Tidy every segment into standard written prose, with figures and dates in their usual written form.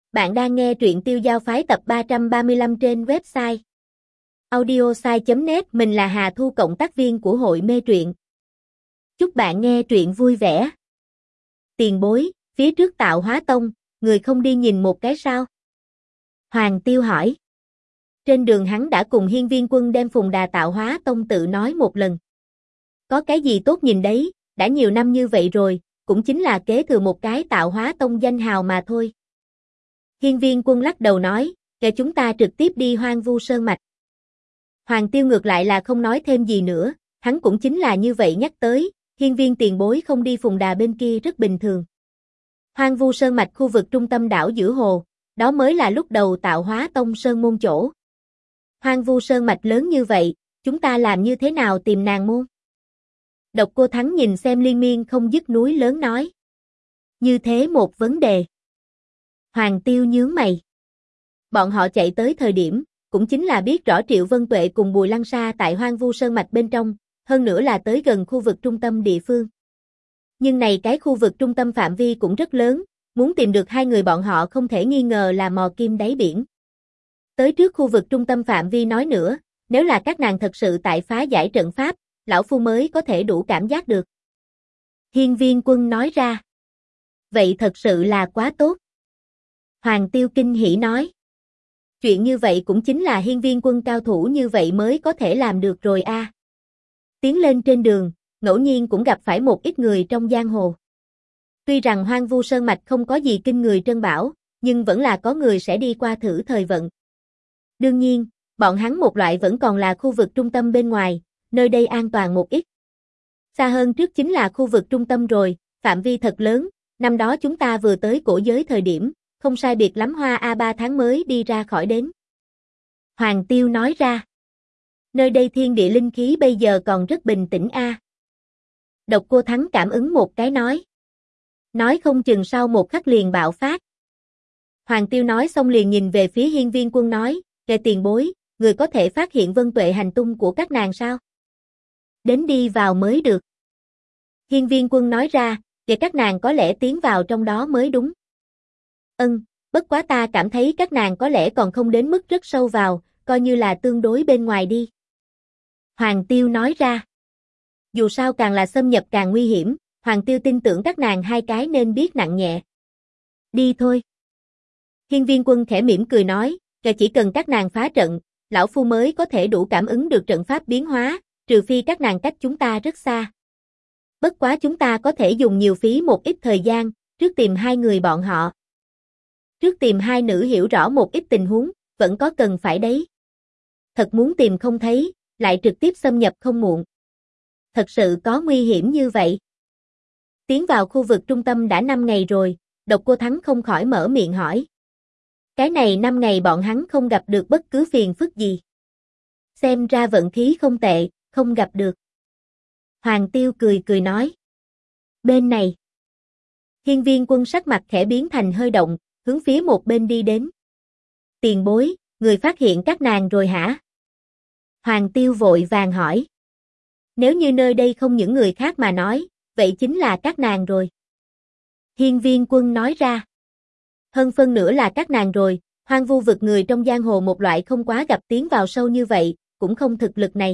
Bạn đang nghe truyện Tiêu Giao Phái tập 335 trên website audiosai.net. Mình là Hà Thu, cộng tác viên của hội mê truyện. Chúc bạn nghe truyện vui vẻ. Tiền bối, phía trước Tạo Hóa Tông, người không đi nhìn một cái sao? Hoàng Tiêu hỏi. Trên đường hắn đã cùng Hiên Viên Quân đem Phùng Đà Tạo Hóa Tông tự nói một lần. Có cái gì tốt nhìn đấy, đã nhiều năm như vậy rồi, cũng chính là kế thừa một cái Tạo Hóa Tông danh hào mà thôi. Hiên Viên Quân lắc đầu nói, kể chúng ta trực tiếp đi Hoang Vu Sơn Mạch. Hoàng Tiêu ngược lại là không nói thêm gì nữa, hắn cũng chính là như vậy nhắc tới, Hiên Viên tiền bối không đi Phùng Đà bên kia rất bình thường. Hoang Vu Sơn Mạch khu vực trung tâm đảo giữa hồ, đó mới là lúc đầu Tạo Hóa Tông Sơn môn chỗ. Hoang Vu Sơn Mạch lớn như vậy, chúng ta làm như thế nào tìm nàng môn? Độc Cô Thắng nhìn xem liên miên không dứt núi lớn nói. Như thế một vấn đề. Hoàng Tiêu nhướng mày. Bọn họ chạy tới thời điểm, cũng chính là biết rõ Triệu Vân Tuệ cùng Bùi Lăng Sa tại Hoang Vu Sơn Mạch bên trong, hơn nữa là tới gần khu vực trung tâm địa phương. Nhưng này cái khu vực trung tâm phạm vi cũng rất lớn, muốn tìm được hai người bọn họ không thể nghi ngờ là mò kim đáy biển. Tới trước khu vực trung tâm phạm vi nói nữa, nếu là các nàng thật sự tại phá giải trận pháp, lão phu mới có thể đủ cảm giác được. Hiên Viên Quân nói ra. Vậy thật sự là quá tốt. Hoàng Tiêu kinh hỉ nói. Chuyện như vậy cũng chính là Hiên Viên Quân cao thủ như vậy mới có thể làm được rồi a. Tiến lên trên đường, ngẫu nhiên cũng gặp phải một ít người trong giang hồ. Tuy rằng Hoang Vu Sơn Mạch không có gì kinh người trân bảo, nhưng vẫn là có người sẽ đi qua thử thời vận. Đương nhiên, bọn hắn một loại vẫn còn là khu vực trung tâm bên ngoài, nơi đây an toàn một ít. Xa hơn trước chính là khu vực trung tâm rồi, phạm vi thật lớn, năm đó chúng ta vừa tới cổ giới thời điểm, không sai biệt lắm Hoa A3 tháng mới đi ra khỏi đến. Hoàng Tiêu nói ra. Nơi đây thiên địa linh khí bây giờ còn rất bình tĩnh a. Độc Cô Thắng cảm ứng một cái nói. Nói không chừng sau một khắc liền bạo phát. Hoàng Tiêu nói xong liền nhìn về phía Hiên Viên Quân nói, kẻ tiền bối, người có thể phát hiện Vân Tuệ hành tung của các nàng sao? Đến đi vào mới được. Hiên Viên Quân nói ra, kẻ các nàng có lẽ tiến vào trong đó mới đúng. Bất quá ta cảm thấy các nàng có lẽ còn không đến mức rất sâu vào, coi như là tương đối bên ngoài đi. Hoàng Tiêu nói ra. Dù sao càng là xâm nhập càng nguy hiểm, Hoàng Tiêu tin tưởng các nàng hai cái nên biết nặng nhẹ. Đi thôi. Hiên Viên Quân khẽ mỉm cười nói, chỉ cần các nàng phá trận, lão phu mới có thể đủ cảm ứng được trận pháp biến hóa, trừ phi các nàng cách chúng ta rất xa. Bất quá chúng ta có thể dùng nhiều phí một ít thời gian, trước tìm hai người bọn họ. Trước tìm hai nữ hiểu rõ một ít tình huống, vẫn có cần phải đấy. Thật muốn tìm không thấy, lại trực tiếp xâm nhập không muộn. Thật sự có nguy hiểm như vậy. Tiến vào khu vực trung tâm đã 5 ngày rồi, Độc Cô Thắng không khỏi mở miệng hỏi. Cái này 5 ngày bọn hắn không gặp được bất cứ phiền phức gì. Xem ra vận khí không tệ, không gặp được. Hoàng Tiêu cười cười nói. Bên này. Hiên Viên Quân sắc mặt khẽ biến thành hơi động, hướng phía một bên đi đến. Tiền bối, người phát hiện các nàng rồi hả? Hoàng Tiêu vội vàng hỏi. Nếu như nơi đây không những người khác mà nói, vậy chính là các nàng rồi. Hiên Viên Quân nói ra. Hơn phân nửa là các nàng rồi, Hoang Vu vực người trong giang hồ một loại không quá gặp tiến vào sâu như vậy, cũng không thực lực này.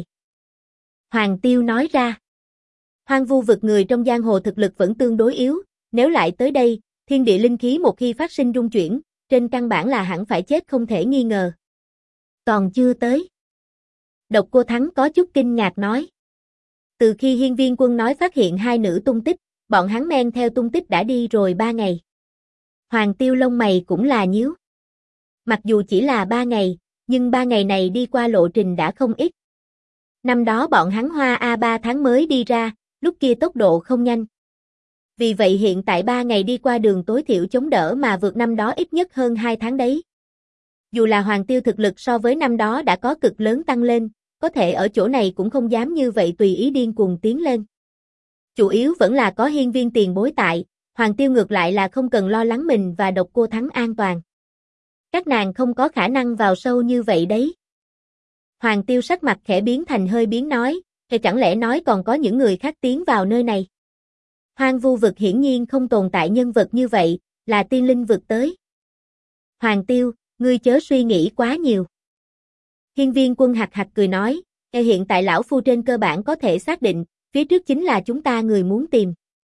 Hoàng Tiêu nói ra. Hoang Vu vực người trong giang hồ thực lực vẫn tương đối yếu, nếu lại tới đây, thiên địa linh khí một khi phát sinh rung chuyển, trên căn bản là hẳn phải chết không thể nghi ngờ. Còn chưa tới. Độc Cô Thắng có chút kinh ngạc nói. Từ khi Hiên Viên Quân nói phát hiện hai nữ tung tích, bọn hắn men theo tung tích đã đi rồi 3 ngày. Hoàng Tiêu lông mày cũng là nhíu. Mặc dù chỉ là 3 ngày, nhưng 3 ngày này đi qua lộ trình đã không ít. Năm đó bọn hắn Hoa A3 tháng mới đi ra, lúc kia tốc độ không nhanh. Vì vậy hiện tại 3 ngày đi qua đường tối thiểu chống đỡ mà vượt năm đó ít nhất hơn 2 tháng đấy. Dù là Hoàng Tiêu thực lực so với năm đó đã có cực lớn tăng lên, có thể ở chỗ này cũng không dám như vậy tùy ý điên cuồng tiến lên. Chủ yếu vẫn là có Hiên Viên tiền bối tại, Hoàng Tiêu ngược lại là không cần lo lắng mình và Độc Cô Thắng an toàn. Các nàng không có khả năng vào sâu như vậy đấy. Hoàng Tiêu sắc mặt khẽ biến thành hơi biến nói, chẳng lẽ nói còn có những người khác tiến vào nơi này? Hoang Vu vực hiển nhiên không tồn tại nhân vật như vậy, là tiên linh vực tới. Hoàng Tiêu, ngươi chớ suy nghĩ quá nhiều. Hiên Viên Quân hạc hạc cười nói, hiện tại lão phu trên cơ bản có thể xác định, phía trước chính là chúng ta người muốn tìm.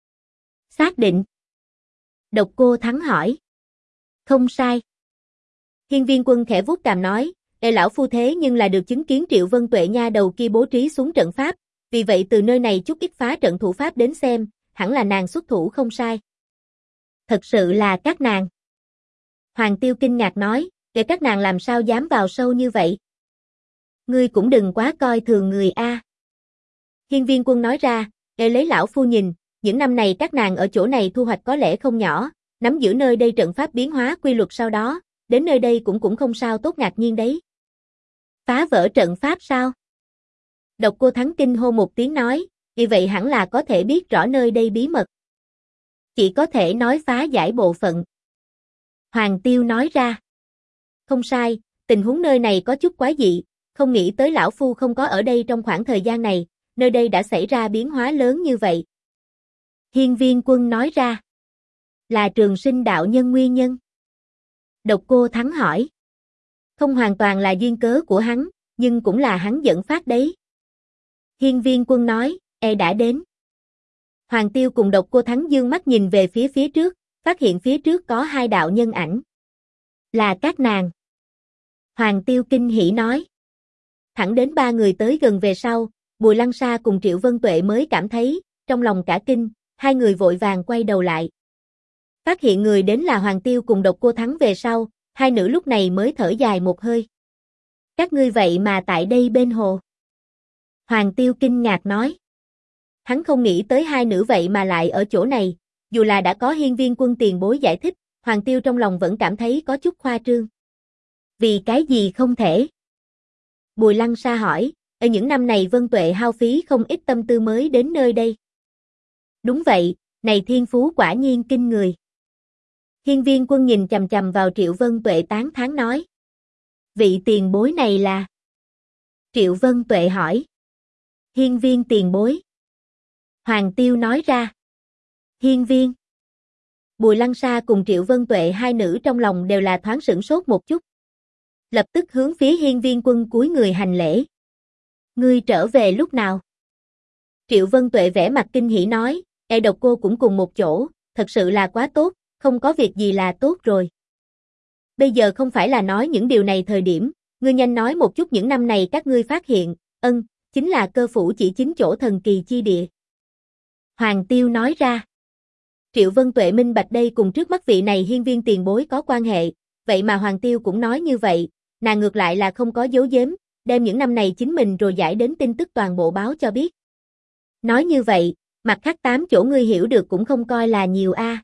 Xác định. Độc Cô Thắng hỏi. Không sai. Hiên Viên Quân khẽ vuốt cằm nói, lão phu thế nhưng là được chứng kiến Triệu Vân Tuệ nha đầu kia bố trí xuống trận pháp, vì vậy từ nơi này chút ít phá trận thủ pháp đến xem, hẳn là nàng xuất thủ không sai. Thật sự là các nàng. Hoàng Tiêu kinh ngạc nói, các nàng làm sao dám vào sâu như vậy? Ngươi cũng đừng quá coi thường người a. Hiên Viên Quân nói ra, lấy lão phu nhìn, những năm này các nàng ở chỗ này thu hoạch có lẽ không nhỏ, nắm giữ nơi đây trận pháp biến hóa quy luật sau đó, đến nơi đây cũng không sao tốt ngạc nhiên đấy. Phá vỡ trận pháp sao? Độc Cô Thắng kinh hô một tiếng nói, vì vậy hẳn là có thể biết rõ nơi đây bí mật. Chỉ có thể nói phá giải bộ phận. Hoàng Tiêu nói ra. Không sai, tình huống nơi này có chút quái dị, không nghĩ tới lão phu không có ở đây trong khoảng thời gian này, nơi đây đã xảy ra biến hóa lớn như vậy. Hiên Viên Quân nói ra. Là Trường Sinh đạo nhân nguyên nhân. Độc Cô Thắng hỏi. Không hoàn toàn là duyên cớ của hắn, nhưng cũng là hắn dẫn phát đấy. Hiên Viên Quân nói, đã đến. Hoàng Tiêu cùng Độc Cô Thắng dương mắt nhìn về phía trước, phát hiện phía trước có hai đạo nhân ảnh. Là các nàng. Hoàng Tiêu kinh hỉ nói. Thẳng đến ba người tới gần về sau, Bùi Lăng Sa cùng Triệu Vân Tuệ mới cảm thấy, trong lòng cả kinh, hai người vội vàng quay đầu lại. Phát hiện người đến là Hoàng Tiêu cùng Độc Cô Thắng về sau, hai nữ lúc này mới thở dài một hơi. Các ngươi vậy mà tại đây bên hồ. Hoàng Tiêu kinh ngạc nói. Hắn không nghĩ tới hai nữ vậy mà lại ở chỗ này, dù là đã có Hiên Viên Quân tiền bối giải thích, Hoàng Tiêu trong lòng vẫn cảm thấy có chút khoa trương. Vì cái gì không thể? Bùi Lăng Sa hỏi, ở những năm này Vân Tuệ hao phí không ít tâm tư mới đến nơi đây. Đúng vậy, này thiên phú quả nhiên kinh người. Hiên Viên Quân nhìn chằm chằm vào Triệu Vân Tuệ tán thán nói. Vị tiền bối này là? Triệu Vân Tuệ hỏi. Hiên Viên tiền bối. Hoàng Tiêu nói ra. Hiên Viên. Bùi Lăng Sa cùng Triệu Vân Tuệ hai nữ trong lòng đều là thoáng sửng sốt một chút. Lập tức hướng phía Hiên Viên Quân cúi người hành lễ. Ngươi trở về lúc nào? Triệu Vân Tuệ vẻ mặt kinh hỉ nói, Độc Cô cũng cùng một chỗ, thật sự là quá tốt, không có việc gì là tốt rồi. Bây giờ không phải là nói những điều này thời điểm, ngươi nhanh nói một chút những năm này các ngươi phát hiện, chính là cơ phủ chỉ chính chỗ thần kỳ chi địa. Hoàng Tiêu nói ra. Triệu Vân Tuệ minh bạch đây cùng trước mắt vị này Hiên Viên tiền bối có quan hệ, vậy mà Hoàng Tiêu cũng nói như vậy, nàng ngược lại là không có giấu giếm, đem những năm này chính mình rồi giải đến tin tức toàn bộ báo cho biết. Nói như vậy, mặt khác 8 chỗ ngươi hiểu được cũng không coi là nhiều a.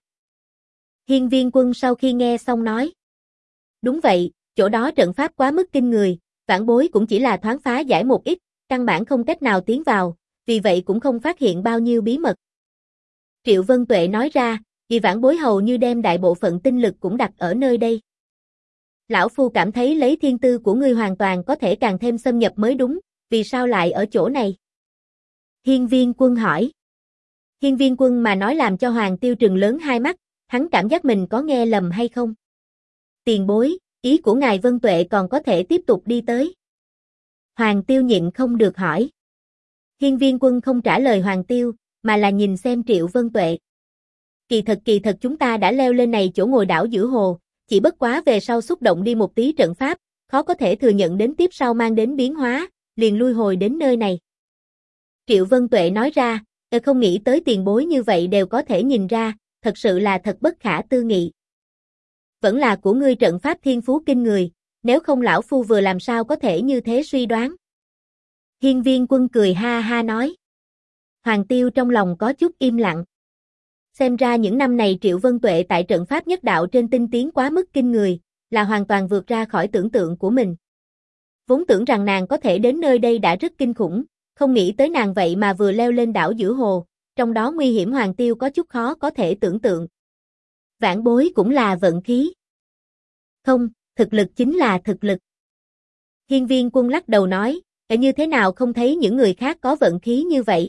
Hiên Viên Quân sau khi nghe xong nói. Đúng vậy, chỗ đó trận pháp quá mức kinh người, vãn bối cũng chỉ là thoáng phá giải một ít, căn bản không cách nào tiến vào, vì vậy cũng không phát hiện bao nhiêu bí mật. Triệu Vân Tuệ nói ra, vì vãn bối hầu như đem đại bộ phận tinh lực cũng đặt ở nơi đây. Lão phu cảm thấy lấy thiên tư của ngươi hoàn toàn có thể càng thêm xâm nhập mới đúng, vì sao lại ở chỗ này? Hiên Viên Quân hỏi. Hiên Viên Quân mà nói làm cho Hoàng Tiêu trừng lớn hai mắt, hắn cảm giác mình có nghe lầm hay không? Tiền bối, ý của ngài Vân Tuệ còn có thể tiếp tục đi tới. Hoàng Tiêu nhịn không được hỏi. Hiên Viên Quân không trả lời Hoàng Tiêu, mà là nhìn xem Triệu Vân Tuệ. Kỳ thật chúng ta đã leo lên này chỗ ngồi đảo giữa hồ, chỉ bất quá về sau xúc động đi một tí trận pháp, khó có thể thừa nhận đến tiếp sau mang đến biến hóa, liền lui hồi đến nơi này. Triệu Vân Tuệ nói ra, không nghĩ tới tiền bối như vậy đều có thể nhìn ra, thật sự là thật bất khả tư nghị. Vẫn là của ngươi trận pháp thiên phú kinh người, nếu không lão phu vừa làm sao có thể như thế suy đoán. Hiên Viên Quân cười ha ha nói. Hoàng Tiêu trong lòng có chút im lặng. Xem ra những năm này Triệu Vân Tuệ tại trận pháp nhất đạo trên tinh tiến quá mức kinh người, là hoàn toàn vượt ra khỏi tưởng tượng của mình. Vốn tưởng rằng nàng có thể đến nơi đây đã rất kinh khủng, không nghĩ tới nàng vậy mà vừa leo lên đảo giữa hồ, trong đó nguy hiểm Hoàng Tiêu có chút khó có thể tưởng tượng. Vãn bối cũng là vận khí. Không, thực lực chính là thực lực. Hiên Viên Quân lắc đầu nói, như thế nào không thấy những người khác có vận khí như vậy?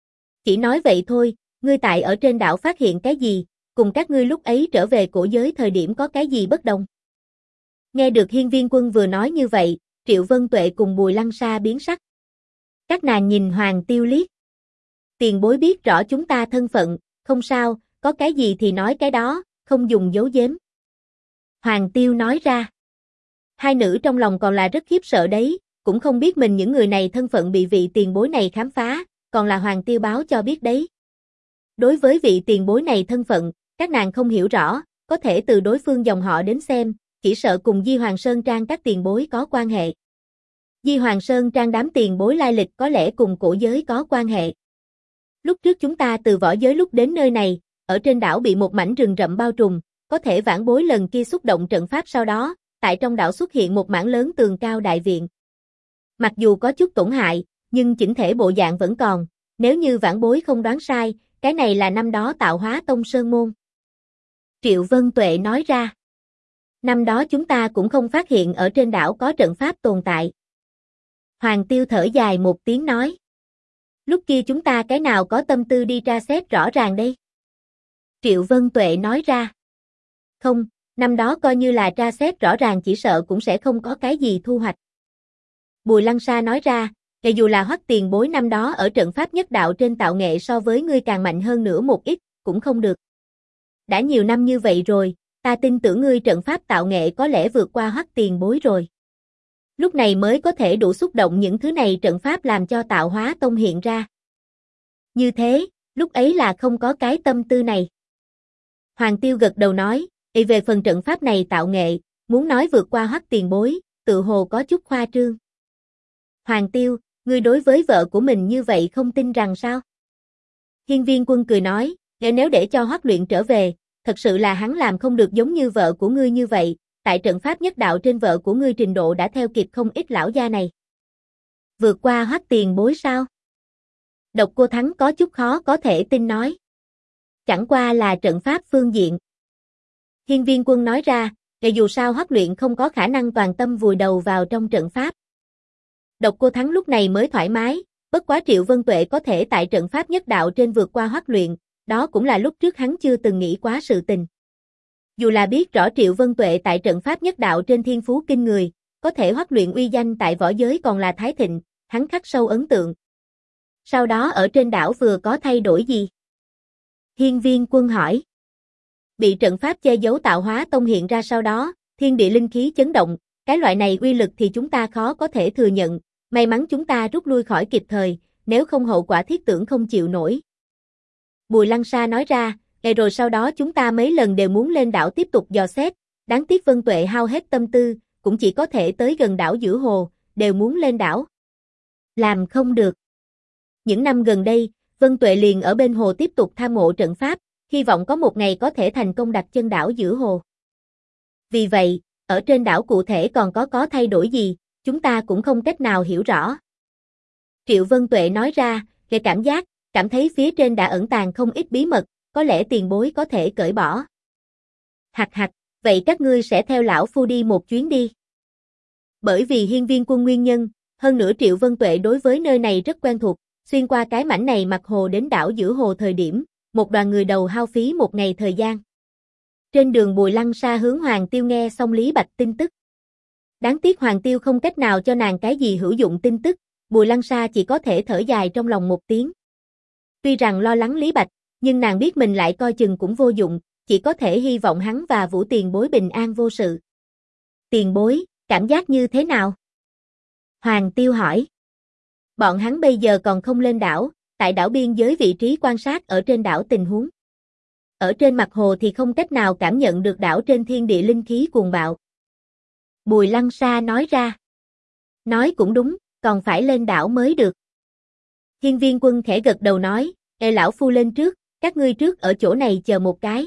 Chỉ nói vậy thôi, ngươi tại ở trên đảo phát hiện cái gì, cùng các ngươi lúc ấy trở về cổ giới thời điểm có cái gì bất đồng? Nghe được Hiên Viên Quân vừa nói như vậy, Triệu Vân Tuệ cùng Bùi Lăng Sa biến sắc. Các nàng nhìn Hoàng Tiêu liếc. Tiền bối biết rõ chúng ta thân phận, không sao, có cái gì thì nói cái đó, không dùng giấu giếm. Hoàng Tiêu nói ra. Hai nữ trong lòng còn là rất khiếp sợ đấy, cũng không biết mình những người này thân phận bị vị tiền bối này khám phá, còn là Hoàng Tiêu báo cho biết đấy. Đối với vị tiền bối này thân phận, các nàng không hiểu rõ, có thể từ đối phương dòng họ đến xem, chỉ sợ cùng Di Hoàng Sơn Trang các tiền bối có quan hệ. Di Hoàng Sơn Trang đám tiền bối lai lịch có lẽ cùng cổ giới có quan hệ. Lúc trước chúng ta từ võ giới lúc đến nơi này, ở trên đảo bị một mảnh rừng rậm bao trùm, có thể vãn bối lần kia xúc động trận pháp sau đó, tại trong đảo xuất hiện một mảng lớn tường cao đại viện. Mặc dù có chút tổn hại, nhưng chỉnh thể bộ dạng vẫn còn, nếu như vãn bối không đoán sai, cái này là năm đó Tạo Hóa Tông Sơn Môn. Triệu Vân Tuệ nói ra. Năm đó chúng ta cũng không phát hiện ở trên đảo có trận pháp tồn tại. Hoàng Tiêu thở dài một tiếng nói. Lúc kia chúng ta cái nào có tâm tư đi tra xét rõ ràng đây? Triệu Vân Tuệ nói ra. Không, năm đó coi như là tra xét rõ ràng chỉ sợ cũng sẽ không có cái gì thu hoạch. Bùi Lăng Sa nói ra, cho dù là Hoắc tiền bối năm đó ở trận pháp nhất đạo trên tạo nghệ so với ngươi càng mạnh hơn nữa một ít, cũng không được. Đã nhiều năm như vậy rồi, ta tin tưởng ngươi trận pháp tạo nghệ có lẽ vượt qua Hoắc tiền bối rồi. Lúc này mới có thể đủ xúc động những thứ này trận pháp làm cho Tạo Hóa Tông hiện ra. Như thế, lúc ấy là không có cái tâm tư này. Hoàng Tiêu gật đầu nói, về phần trận pháp này tạo nghệ, muốn nói vượt qua Hoắc tiền bối, tự hồ có chút khoa trương. Hoàng Tiêu, ngươi đối với vợ của mình như vậy không tin rằng sao? Hiên Viên Quân cười nói, nếu để cho Hoắc Luyện trở về, thật sự là hắn làm không được giống như vợ của ngươi như vậy, tại trận pháp nhất đạo trên vợ của ngươi trình độ đã theo kịp không ít lão gia này. Vượt qua Hoắc tiền bối sao? Độc Cô Thắng có chút khó có thể tin nói. Chẳng qua là trận pháp phương diện. Hiên Viên Quân nói ra, dù sao Hoắc Luyện không có khả năng toàn tâm vùi đầu vào trong trận pháp. Độc Cô Thắng lúc này mới thoải mái, bất quá Triệu Vân Tuệ có thể tại trận pháp nhất đạo trên vượt qua Hoắc Luyện, đó cũng là lúc trước hắn chưa từng nghĩ quá sự tình. Dù là biết rõ Triệu Vân Tuệ tại trận pháp nhất đạo trên thiên phú kinh người, có thể Hoắc Luyện uy danh tại võ giới còn là thái thịnh, hắn khắc sâu ấn tượng. Sau đó ở trên đảo vừa có thay đổi gì? Hiên Viên Quân hỏi. Bị trận pháp che giấu Tạo Hóa Tông hiện ra sau đó, thiên địa linh khí chấn động, cái loại này uy lực thì chúng ta khó có thể thừa nhận, may mắn chúng ta rút lui khỏi kịp thời, nếu không hậu quả thiết tưởng không chịu nổi. Bùi Lăng Sa nói ra, rồi sau đó chúng ta mấy lần đều muốn lên đảo tiếp tục dò xét, đáng tiếc Vân Tuệ hao hết tâm tư, cũng chỉ có thể tới gần đảo giữa hồ, đều muốn lên đảo. Làm không được. Những năm gần đây, Vân Tuệ liền ở bên hồ tiếp tục tham ngộ trận pháp, hy vọng có một ngày có thể thành công đặt chân đảo giữa hồ. Vì vậy, ở trên đảo cụ thể còn có thay đổi gì, chúng ta cũng không cách nào hiểu rõ. Triệu Vân Tuệ nói ra, về cảm thấy phía trên đã ẩn tàng không ít bí mật, có lẽ tiền bối có thể cởi bỏ. Hặc hặc, vậy các ngươi sẽ theo lão phu đi một chuyến đi. Bởi vì Hiên Viên Quân nguyên nhân, hơn nữa Triệu Vân Tuệ đối với nơi này rất quen thuộc, xuyên qua cái mảnh này mặt hồ đến đảo giữa hồ thời điểm, một đoàn người đầu hao phí một ngày thời gian. Trên đường Bùi Lăng Sa hướng Hoàng Tiêu nghe xong Lý Bạch tin tức. Đáng tiếc Hoàng Tiêu không cách nào cho nàng cái gì hữu dụng tin tức, Bùi Lăng Sa chỉ có thể thở dài trong lòng một tiếng. Tuy rằng lo lắng Lý Bạch, nhưng nàng biết mình lại coi chừng cũng vô dụng, chỉ có thể hy vọng hắn và Vũ tiền bối bình an vô sự. Tiền bối, cảm giác như thế nào? Hoàng Tiêu hỏi. Bọn hắn bây giờ còn không lên đảo, tại đảo biên giới vị trí quan sát ở trên đảo tình huống. Ở trên mặt hồ thì không cách nào cảm nhận được đảo trên thiên địa linh khí cuồng bạo. Bùi Lăng Sa nói ra. Nói cũng đúng, còn phải lên đảo mới được. Hiên Viên Quân khẽ gật đầu nói, lão phu lên trước, các ngươi trước ở chỗ này chờ một cái.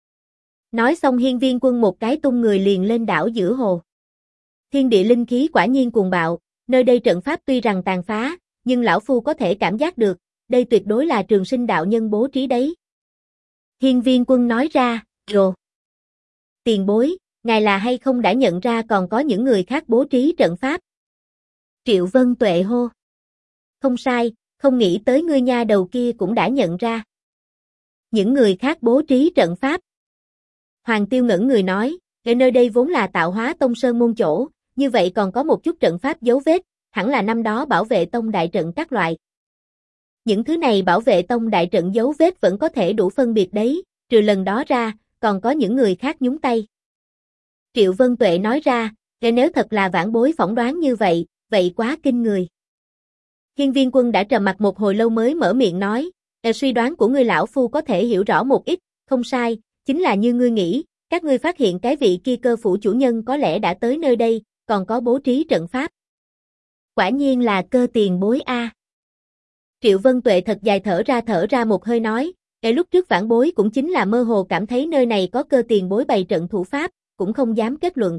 Nói xong Hiên Viên Quân một cái tung người liền lên đảo giữa hồ. Thiên địa linh khí quả nhiên cuồng bạo, nơi đây trận pháp tuy rằng tàn phá, nhưng lão phu có thể cảm giác được, đây tuyệt đối là Trường Sinh đạo nhân bố trí đấy. Hiên Viên Quân nói ra, rồi. Tiền bối, ngài là hay không đã nhận ra còn có những người khác bố trí trận pháp? Triệu Vân Tuệ hô. Không sai, không nghĩ tới ngươi nha đầu kia cũng đã nhận ra. Những người khác bố trí trận pháp. Hoàng Tiêu ngẩn người nói, Ở nơi đây vốn là Tạo Hóa Tông sơn môn chỗ, như vậy còn có một chút trận pháp dấu vết, hẳn là năm đó bảo vệ tông đại trận các loại. Những thứ này bảo vệ tông đại trận dấu vết vẫn có thể đủ phân biệt đấy, trừ lần đó ra, còn có những người khác nhúng tay. Triệu Vân Tuệ nói ra, nếu thật là vãn bối phỏng đoán như vậy, vậy quá kinh người. Hiên Viên Quân đã trầm mặc một hồi lâu mới mở miệng nói, suy đoán của ngươi lão phu có thể hiểu rõ một ít, không sai, chính là như ngươi nghĩ, các ngươi phát hiện cái vị kia Cơ phủ chủ nhân có lẽ đã tới nơi đây, còn có bố trí trận pháp. Quả nhiên là Cơ tiền bối a. Triệu Vân Tuệ thật dài thở ra một hơi nói, lúc trước vãn bối cũng chính là mơ hồ cảm thấy nơi này có Cơ tiền bối bày trận thủ pháp, cũng không dám kết luận.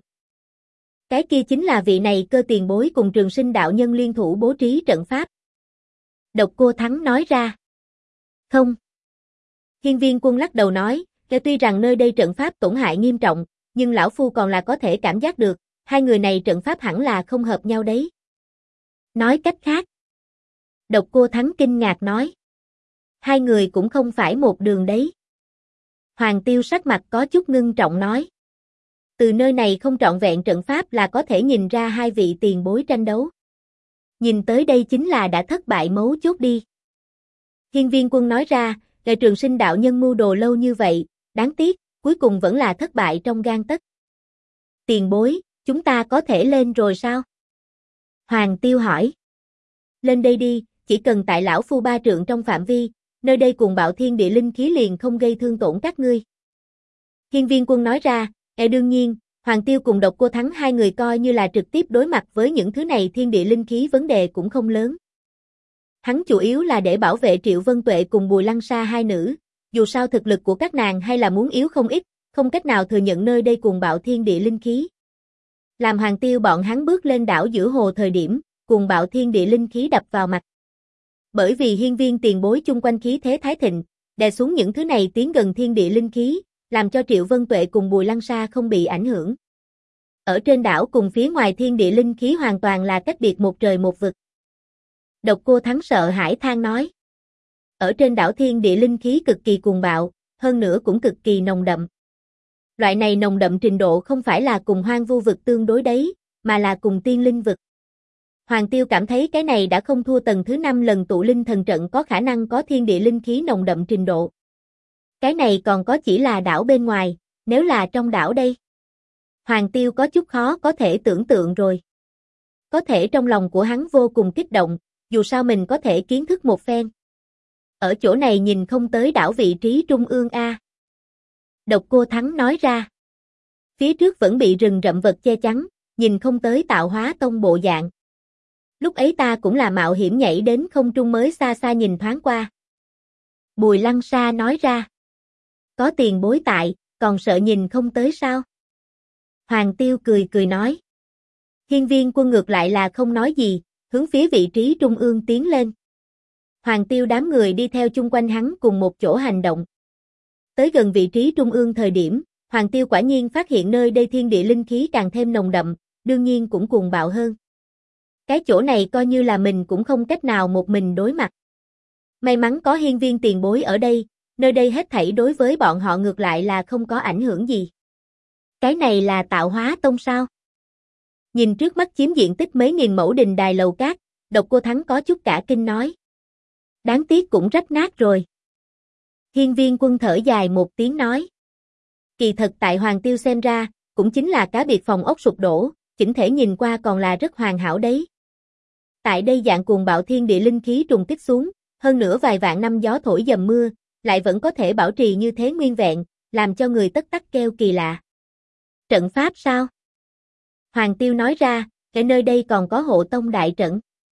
Cái kia chính là vị này Cơ tiền bối cùng Trường Sinh đạo nhân liên thủ bố trí trận pháp. Độc Cô Thắng nói ra. Không. Hiên Viên Quân lắc đầu nói, tuy rằng nơi đây trận pháp tổn hại nghiêm trọng, nhưng lão phu còn là có thể cảm giác được, hai người này trận pháp hẳn là không hợp nhau đấy. Nói cách khác. Độc Cô Thắng kinh ngạc nói. Hai người cũng không phải một đường đấy. Hoàng Tiêu sắc mặt có chút ngưng trọng nói. Từ nơi này không trọn vẹn trận pháp là có thể nhìn ra hai vị tiền bối tranh đấu. Nhìn tới đây chính là đã thất bại mấu chốt đi. Hiên Viên Quân nói ra, là Trường Sinh đạo nhân mưu đồ lâu như vậy, đáng tiếc, cuối cùng vẫn là thất bại trong gang tấc. Tiền bối, chúng ta có thể lên rồi sao? Hoàng Tiêu hỏi. Lên đây đi, chỉ cần tại lão phu 3 trượng trong phạm vi, nơi đây cuồng bạo thiên địa linh khí liền không gây thương tổn các ngươi. Hiên Viên Quân nói ra, đương nhiên, Hoàng Tiêu cùng Độc Cô Thắng hai người coi như là trực tiếp đối mặt với những thứ này thiên địa linh khí vấn đề cũng không lớn. Hắn chủ yếu là để bảo vệ Triệu Vân Tuệ cùng Bùi Lăng Sa hai nữ, dù sao thực lực của các nàng hay là muốn yếu không ít, không cách nào thừa nhận nơi đây cuồng bạo thiên địa linh khí. Làm Hoàng Tiêu bọn hắn bước lên đảo giữa hồ thời điểm, cuồng bạo thiên địa linh khí đập vào mặt. Bởi vì hiên viên tiền bối chung quanh khí thế thái thịnh, đè xuống những thứ này tiến gần thiên địa linh khí, làm cho Triệu Vân Tuệ cùng Bùi Lăng Sa không bị ảnh hưởng. Ở trên đảo cùng phía ngoài thiên địa linh khí hoàn toàn là cách biệt một trời một vực. Độc Cô Thắng sợ hãi than nói. Ở trên đảo thiên địa linh khí cực kỳ cuồng bạo, hơn nữa cũng cực kỳ nồng đậm. Loại này nồng đậm trình độ không phải là cùng hoang vu vực tương đối đấy, mà là cùng tiên linh vực. Hoàng Tiêu cảm thấy cái này đã không thua tầng thứ 5 lần tụ linh thần trận có khả năng có thiên địa linh khí nồng đậm trình độ. Cái này còn có chỉ là đảo bên ngoài, nếu là trong đảo đây. Hoàng Tiêu có chút khó có thể tưởng tượng rồi. Có thể trong lòng của hắn vô cùng kích động, dù sao mình có thể kiến thức một phen. Ở chỗ này nhìn không tới đảo vị trí trung ương a. Độc Cô Thắng nói ra. Phía trước vẫn bị rừng rậm vật che chắn, nhìn không tới Tạo Hóa Tông bộ dạng. Lúc ấy ta cũng là mạo hiểm nhảy đến không trung mới xa xa nhìn thoáng qua. Bùi Lăng Sa nói ra. Có tiền bối tại, còn sợ nhìn không tới sao? Hoàng Tiêu cười cười nói. Hiên Viên Quân ngược lại là không nói gì, hướng phía vị trí trung ương tiến lên. Hoàng Tiêu đám người đi theo chung quanh hắn cùng một chỗ hành động. Tới gần vị trí trung ương thời điểm, Hoàng Tiêu quả nhiên phát hiện nơi đây thiên địa linh khí càng thêm nồng đậm, đương nhiên cũng cuồng bạo hơn. Cái chỗ này coi như là mình cũng không cách nào một mình đối mặt. May mắn có hiên viên tiền bối ở đây, nơi đây hết thảy đối với bọn họ ngược lại là không có ảnh hưởng gì. Cái này là Tạo Hóa Tông sao? Nhìn trước mắt chiếm diện tích mấy nghìn mẫu đình đài lầu cát, Độc Cô Thắng có chút cả kinh nói. Đáng tiếc cũng rách nát rồi. Hiên Viên Quân thở dài một tiếng nói. Kỳ thật tại Hoàng Tiêu xem ra, cũng chính là cá biệt phòng ốc sụp đổ, chỉnh thể nhìn qua còn là rất hoàn hảo đấy. Tại đây dạng cuồng bạo thiên địa linh khí trùng kích xuống, hơn nữa vài vạn năm gió thổi dầm mưa, lại vẫn có thể bảo trì như thế nguyên vẹn, làm cho người tất tắc kêu kỳ lạ. Trận pháp sao? Hoàng Tiêu nói ra, cái nơi đây còn có hộ tông đại trận.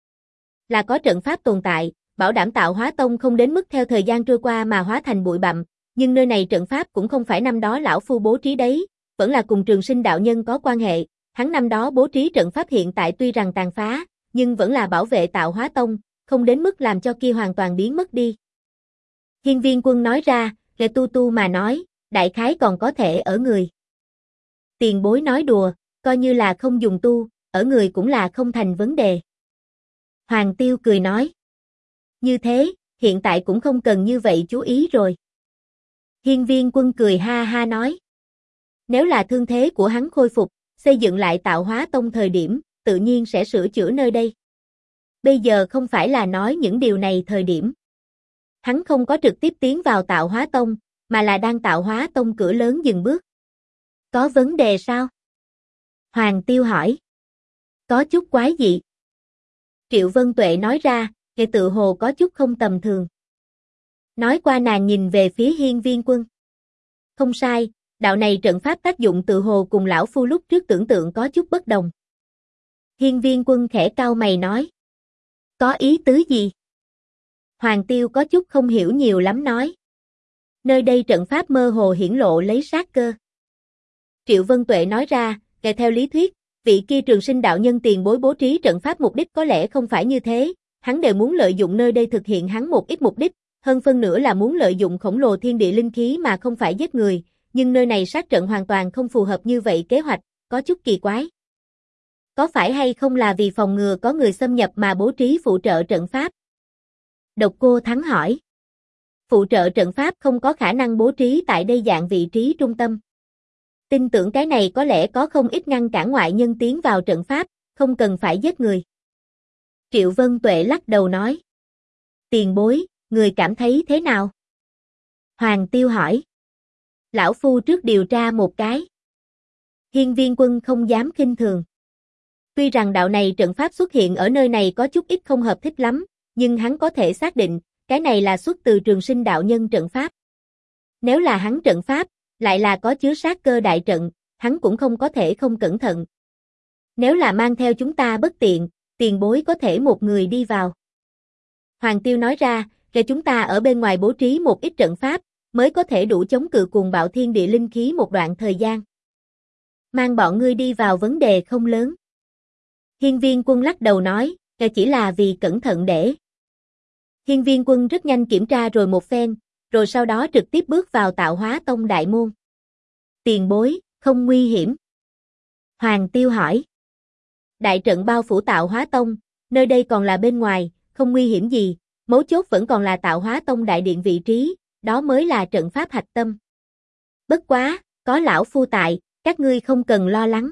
Là có trận pháp tồn tại, bảo đảm Tạo Hóa Tông không đến mức theo thời gian trôi qua mà hóa thành bụi bặm, nhưng nơi này trận pháp cũng không phải năm đó lão phu bố trí đấy, vẫn là cùng Trường Sinh đạo nhân có quan hệ, hắn năm đó bố trí trận pháp hiện tại tuy rằng tàn phá, nhưng vẫn là bảo vệ Tạo Hóa Tông, không đến mức làm cho kia hoàn toàn biến mất đi. Hiên Viên Quân nói ra, nghe tu mà nói, đại khái còn có thể ở người. Tiền bối nói đùa, coi như là không dùng tu, ở người cũng là không thành vấn đề. Hoàng Tiêu cười nói. Như thế, hiện tại cũng không cần như vậy chú ý rồi. Hiên Viên Quân cười ha ha nói. Nếu là thương thế của hắn khôi phục, xây dựng lại Tạo Hóa Tông thời điểm, tự nhiên sẽ sửa chữa nơi đây. Bây giờ không phải là nói những điều này thời điểm. Hắn không có trực tiếp tiến vào Tạo Hóa Tông, mà là đang Tạo Hóa Tông cửa lớn dừng bước. Có vấn đề sao? Hoàng Tiêu hỏi. Có chút quái dị. Triệu Vân Tuệ nói ra, kẻ tự hồ có chút không tầm thường. Nói qua nàng nhìn về phía Hiên Viên Quân. Không sai, đạo này trận pháp tác dụng tự hồ cùng lão phu lúc trước tưởng tượng có chút bất đồng. Hiên Viên Quân khẽ cau mày nói. Có ý tứ gì? Hoàng Tiêu có chút không hiểu nhiều lắm nói. Nơi đây trận pháp mơ hồ hiển lộ lấy sát cơ. Triệu Vân Tuệ nói ra, kể theo lý thuyết, vị kia Trường Sinh đạo nhân tiền bối bố trí trận pháp mục đích có lẽ không phải như thế, hắn đều muốn lợi dụng nơi đây thực hiện hắn một ít mục đích, hơn phân nữa là muốn lợi dụng khổng lồ thiên địa linh khí mà không phải giết người, nhưng nơi này sát trận hoàn toàn không phù hợp như vậy kế hoạch, có chút kỳ quái. Có phải hay không là vì phòng ngừa có người xâm nhập mà bố trí phụ trợ trận pháp? Độc Cô Thắng hỏi. Phụ trợ trận pháp không có khả năng bố trí tại đây dạng vị trí trung tâm. Tin tưởng cái này có lẽ có không ít ngăn cản ngoại nhân tiến vào trận pháp, không cần phải giết người. Triệu Vân Tuệ lắc đầu nói. Tiền bối, người cảm thấy thế nào? Hoàng Tiêu hỏi. Lão phu trước điều tra một cái. Hiên Viên Quân không dám khinh thường. Tuy rằng đạo này trận pháp xuất hiện ở nơi này có chút ít không hợp thích lắm, nhưng hắn có thể xác định, cái này là xuất từ Trường Sinh đạo nhân trận pháp. Nếu là hắn trận pháp, lại là có chứa sát cơ đại trận, hắn cũng không có thể không cẩn thận. Nếu là mang theo chúng ta bất tiện, tiền bối có thể một người đi vào. Hoàng Tiêu nói ra, để chúng ta ở bên ngoài bố trí một ít trận pháp, mới có thể đủ chống cự cuồng bạo thiên địa linh khí một đoạn thời gian. Mang bọn ngươi đi vào vấn đề không lớn. Hiên Viên Quân lắc đầu nói, chỉ là vì cẩn thận để. Hiên Viên Quân rất nhanh kiểm tra rồi một phen, rồi sau đó trực tiếp bước vào Tạo Hóa Tông đại môn. Tiền bối, không nguy hiểm. Hoàng Tiêu hỏi. Đại trận bao phủ Tạo Hóa Tông, nơi đây còn là bên ngoài, không nguy hiểm gì, mấu chốt vẫn còn là Tạo Hóa Tông đại điện vị trí, đó mới là trận pháp hạch tâm. Bất quá, có lão phu tại, các ngươi không cần lo lắng.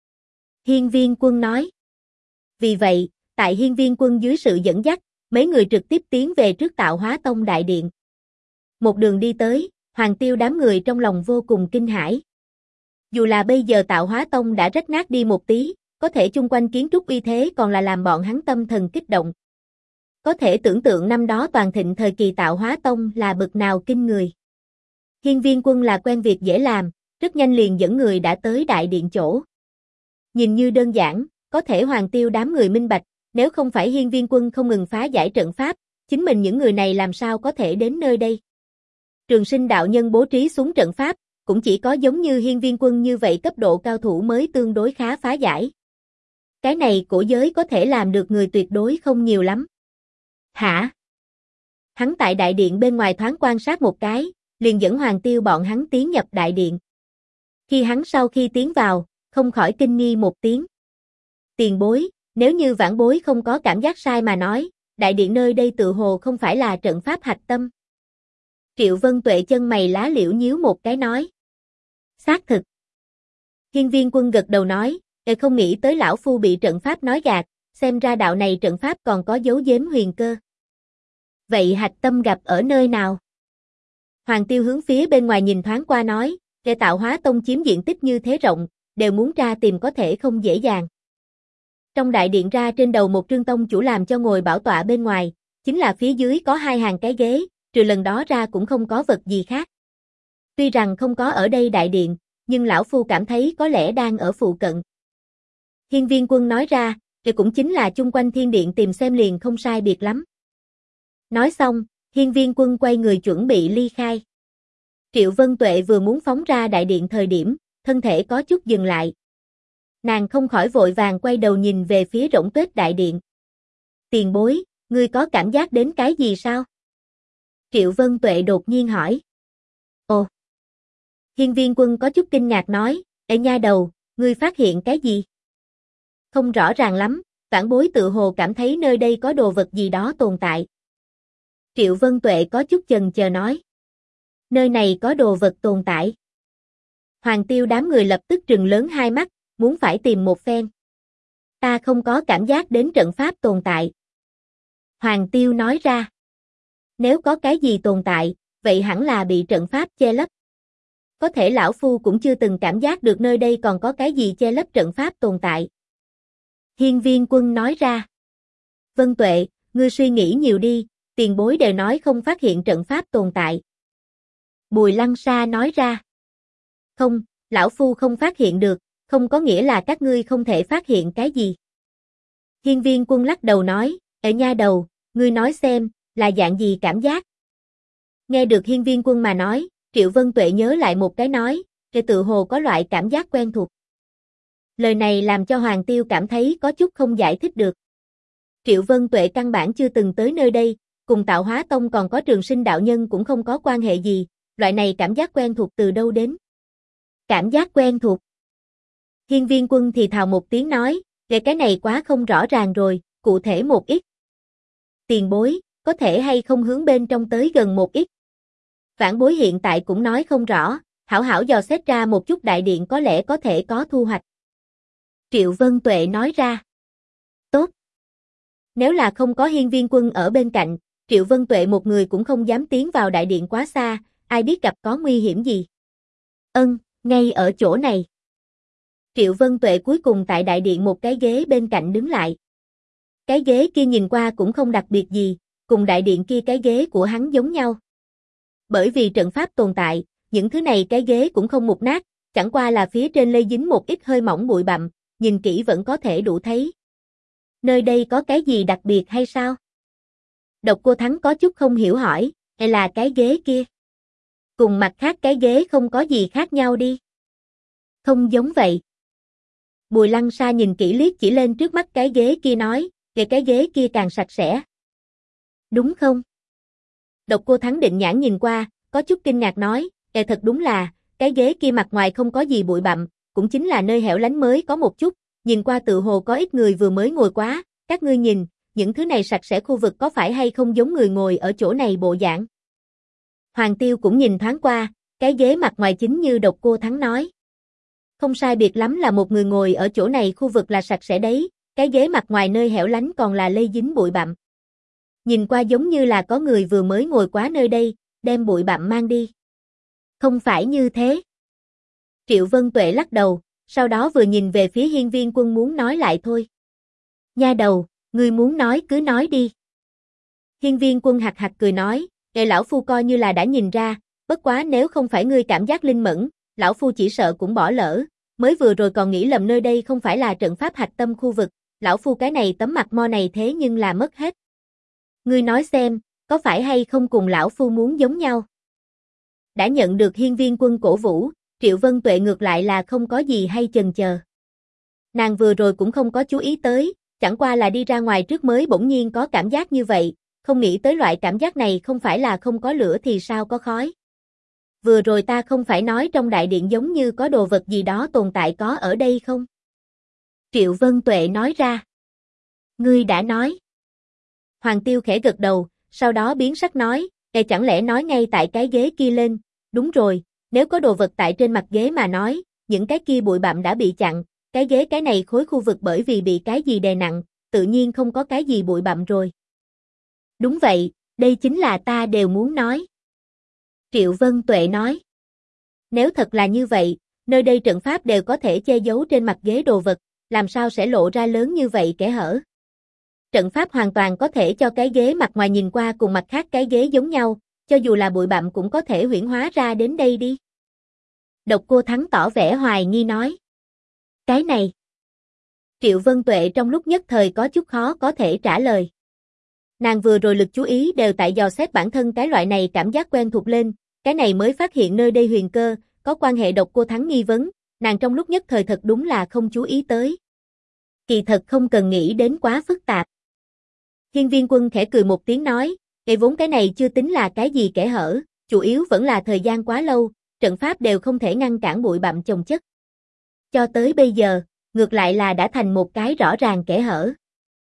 Hiên Viên Quân nói. Vì vậy, tại Hiên Viên Quân dưới sự dẫn dắt, mấy người trực tiếp tiến về trước Tạo Hóa Tông đại điện. Một đường đi tới, Hoàng Tiêu đám người trong lòng vô cùng kinh hãi. Dù là bây giờ Tạo Hóa Tông đã rách nát đi một tí, có thể chung quanh kiến trúc uy thế còn là làm bọn hắn tâm thần kích động. Có thể tưởng tượng năm đó toàn thịnh thời kỳ Tạo Hóa Tông là bực nào kinh người. Hiên Viên Quân là quen việc dễ làm, rất nhanh liền dẫn người đã tới đại điện chỗ. Nhìn như đơn giản, có thể Hoàng Tiêu đám người minh bạch, nếu không phải Hiên Viên Quân không ngừng phá giải trận pháp, chính mình những người này làm sao có thể đến nơi đây. Trường Sinh đạo nhân bố trí xuống trận pháp, cũng chỉ có giống như Hiên Viên Quân như vậy cấp độ cao thủ mới tương đối khá phá giải. Cái này cổ giới có thể làm được người tuyệt đối không nhiều lắm. Hả? Hắn tại đại điện bên ngoài thoáng quan sát một cái, liền dẫn Hoàng Tiêu bọn hắn tiến nhập đại điện. Khi hắn sau khi tiến vào, không khỏi kinh nghi một tiếng. Tiền bối, nếu như vãn bối không có cảm giác sai mà nói, đại điện nơi đây tự hồ không phải là trận pháp hạch tâm. Triệu Vân Tuệ chân mày lá liễu nhíu một cái nói. Xác thực. Hiên Viên Quân gật đầu nói, không nghĩ tới lão phu bị trận pháp nói gạt, xem ra đạo này trận pháp còn có dấu giếm huyền cơ. Vậy hạch tâm gặp ở nơi nào? Hoàng Tiêu hướng phía bên ngoài nhìn thoáng qua nói, để Tạo Hóa Tông chiếm diện tích như thế rộng, đều muốn ra tìm có thể không dễ dàng. Trong đại điện ra trên đầu một trương tông chủ làm cho ngồi bảo tọa bên ngoài, chính là phía dưới có hai hàng cái ghế, trừ lần đó ra cũng không có vật gì khác. Tuy rằng không có ở đây đại điện, nhưng lão phu cảm thấy có lẽ đang ở phụ cận. Hiên Viên Quân nói ra, thì cũng chính là chung quanh thiên điện tìm xem liền không sai biệt lắm. Nói xong, Hiên Viên Quân quay người chuẩn bị ly khai. Triệu Vân Tuệ vừa muốn phóng ra đại điện thời điểm, thân thể có chút dừng lại. Nàng không khỏi vội vàng quay đầu nhìn về phía rỗng tuếch đại điện. Tiền bối, ngươi có cảm giác đến cái gì sao? Triệu Vân Tuệ đột nhiên hỏi. Ồ! Hiên Viên Quân có chút kinh ngạc nói, ê nha đầu, ngươi phát hiện cái gì? Không rõ ràng lắm, vãn bối tự hồ cảm thấy nơi đây có đồ vật gì đó tồn tại. Triệu Vân Tuệ có chút chần chờ nói. Nơi này có đồ vật tồn tại. Hoàng Tiêu đám người lập tức trừng lớn hai mắt, muốn phải tìm một phen. Ta không có cảm giác đến trận pháp tồn tại. Hoàng Tiêu nói ra. Nếu có cái gì tồn tại, vậy hẳn là bị trận pháp che lấp. Có thể lão phu cũng chưa từng cảm giác được nơi đây còn có cái gì che lấp trận pháp tồn tại. Hiên Viên Quân nói ra. Vân Tuệ, ngươi suy nghĩ nhiều đi, tiền bối đều nói không phát hiện trận pháp tồn tại. Bùi Lăng Sa nói ra. Không, lão phu không phát hiện được, không có nghĩa là các ngươi không thể phát hiện cái gì. Hiên Viên Quân lắc đầu nói, ở nha đầu, ngươi nói xem, là dạng gì cảm giác? Nghe được Hiên Viên Quân mà nói, Triệu Vân Tuệ nhớ lại một cái nói, cái tự hồ có loại cảm giác quen thuộc. Lời này làm cho Hoàng Tiêu cảm thấy có chút không giải thích được. Triệu Vân Tuệ căn bản chưa từng tới nơi đây, cùng Tạo Hóa Tông còn có Trường Sinh đạo nhân cũng không có quan hệ gì, loại này cảm giác quen thuộc từ đâu đến? Cảm giác quen thuộc. Hiên Viên Quân thì thào một tiếng nói, cái này quá không rõ ràng rồi, cụ thể một ít. Tiền bối, có thể hay không hướng bên trong tới gần một ít. Vãn bối hiện tại cũng nói không rõ, hảo hảo dò xét ra một chút đại điện có lẽ có thể có thu hoạch. Triệu Vân Tuệ nói ra. Tốt. Nếu là không có Hiên Viên Quân ở bên cạnh, Triệu Vân Tuệ một người cũng không dám tiến vào đại điện quá xa, ai biết gặp có nguy hiểm gì. Ngay ở chỗ này. Triệu Vân Tuệ cuối cùng tại đại điện một cái ghế bên cạnh đứng lại. Cái ghế kia nhìn qua cũng không đặc biệt gì, cùng đại điện kia cái ghế của hắn giống nhau. Bởi vì trận pháp tồn tại, những thứ này cái ghế cũng không mục nát, chẳng qua là phía trên lây dính một ít hơi mỏng bụi bặm, nhìn kỹ vẫn có thể đủ thấy. Nơi đây có cái gì đặc biệt hay sao? Độc Cô Thắng có chút không hiểu hỏi, hay là cái ghế kia? Cùng mặt khác cái ghế không có gì khác nhau đi. Không giống vậy. Bùi Lăng Sa nhìn kỹ liếc chỉ lên trước mắt cái ghế kia nói, cái ghế kia càng sạch sẽ. Đúng không? Độc Cô Thắng định nhãn nhìn qua, có chút kinh ngạc nói, thật đúng là, cái ghế kia mặt ngoài không có gì bụi bặm, cũng chính là nơi hẻo lánh mới có một chút, nhìn qua tự hồ có ít người vừa mới ngồi quá, các ngươi nhìn, những thứ này sạch sẽ khu vực có phải hay không giống người ngồi ở chỗ này bộ dạng. Hoàng Tiêu cũng nhìn thoáng qua, cái ghế mặt ngoài chính như Độc Cô Thắng nói. Không sai biệt lắm là một người ngồi ở chỗ này khu vực là sạch sẽ đấy, cái ghế mặt ngoài nơi hẻo lánh còn là lây dính bụi bặm. Nhìn qua giống như là có người vừa mới ngồi quá nơi đây, đem bụi bặm mang đi. Không phải như thế. Triệu Vân Tuệ lắc đầu, sau đó vừa nhìn về phía Hiên Viên Quân muốn nói lại thôi. Nha đầu, ngươi muốn nói cứ nói đi. Hiên Viên Quân hạc hạc cười nói, lão phu coi như là đã nhìn ra, bất quá nếu không phải ngươi cảm giác linh mẫn, lão phu chỉ sợ cũng bỏ lỡ, mới vừa rồi còn nghĩ lầm nơi đây không phải là trận pháp hạch tâm khu vực, lão phu cái này tấm mặt mo này thế nhưng là mất hết. Ngươi nói xem, có phải hay không cùng lão phu muốn giống nhau? Đã nhận được Hiên Viên Quân cổ vũ, Triệu Vân Tuệ ngược lại là không có gì hay chần chờ. Nàng vừa rồi cũng không có chú ý tới, chẳng qua là đi ra ngoài trước mới bỗng nhiên có cảm giác như vậy, không nghĩ tới loại cảm giác này không phải là không có lửa thì sao có khói. Vừa rồi ta không phải nói trong đại điện giống như có đồ vật gì đó tồn tại có ở đây không? Triệu Vân Tuệ nói ra. Ngươi đã nói. Hoàng Tiêu khẽ gật đầu, sau đó biến sắc nói, chẳng lẽ nói ngay tại cái ghế kia lên, đúng rồi, nếu có đồ vật tại trên mặt ghế mà nói, những cái kia bụi bặm đã bị chặn, cái ghế cái này khối khu vực bởi vì bị cái gì đè nặng, tự nhiên không có cái gì bụi bặm rồi. Đúng vậy, đây chính là ta đều muốn nói. Triệu Vân Tuệ nói. Nếu thật là như vậy, nơi đây trận pháp đều có thể che giấu trên mặt ghế đồ vật, làm sao sẽ lộ ra lớn như vậy kẽ hở? Trận pháp hoàn toàn có thể cho cái ghế mặt ngoài nhìn qua cùng mặt khác cái ghế giống nhau, cho dù là bụi bặm cũng có thể huyễn hóa ra đến đây đi. Độc Cô Thắng tỏ vẻ hoài nghi nói. Cái này. Triệu Vân Tuệ trong lúc nhất thời có chút khó có thể trả lời. Nàng vừa rồi lực chú ý đều tại dò xét bản thân cái loại này cảm giác quen thuộc lên, cái này mới phát hiện nơi đây huyền cơ, có quan hệ Độc Cô Thắng nghi vấn, nàng trong lúc nhất thời thật đúng là không chú ý tới. Kỳ thật không cần nghĩ đến quá phức tạp. Hiên Viên Quân khẽ cười một tiếng nói, vốn cái này chưa tính là cái gì kẽ hở, chủ yếu vẫn là thời gian quá lâu, trận pháp đều không thể ngăn cản bụi bặm chồng chất. Cho tới bây giờ, ngược lại là đã thành một cái rõ ràng kẽ hở.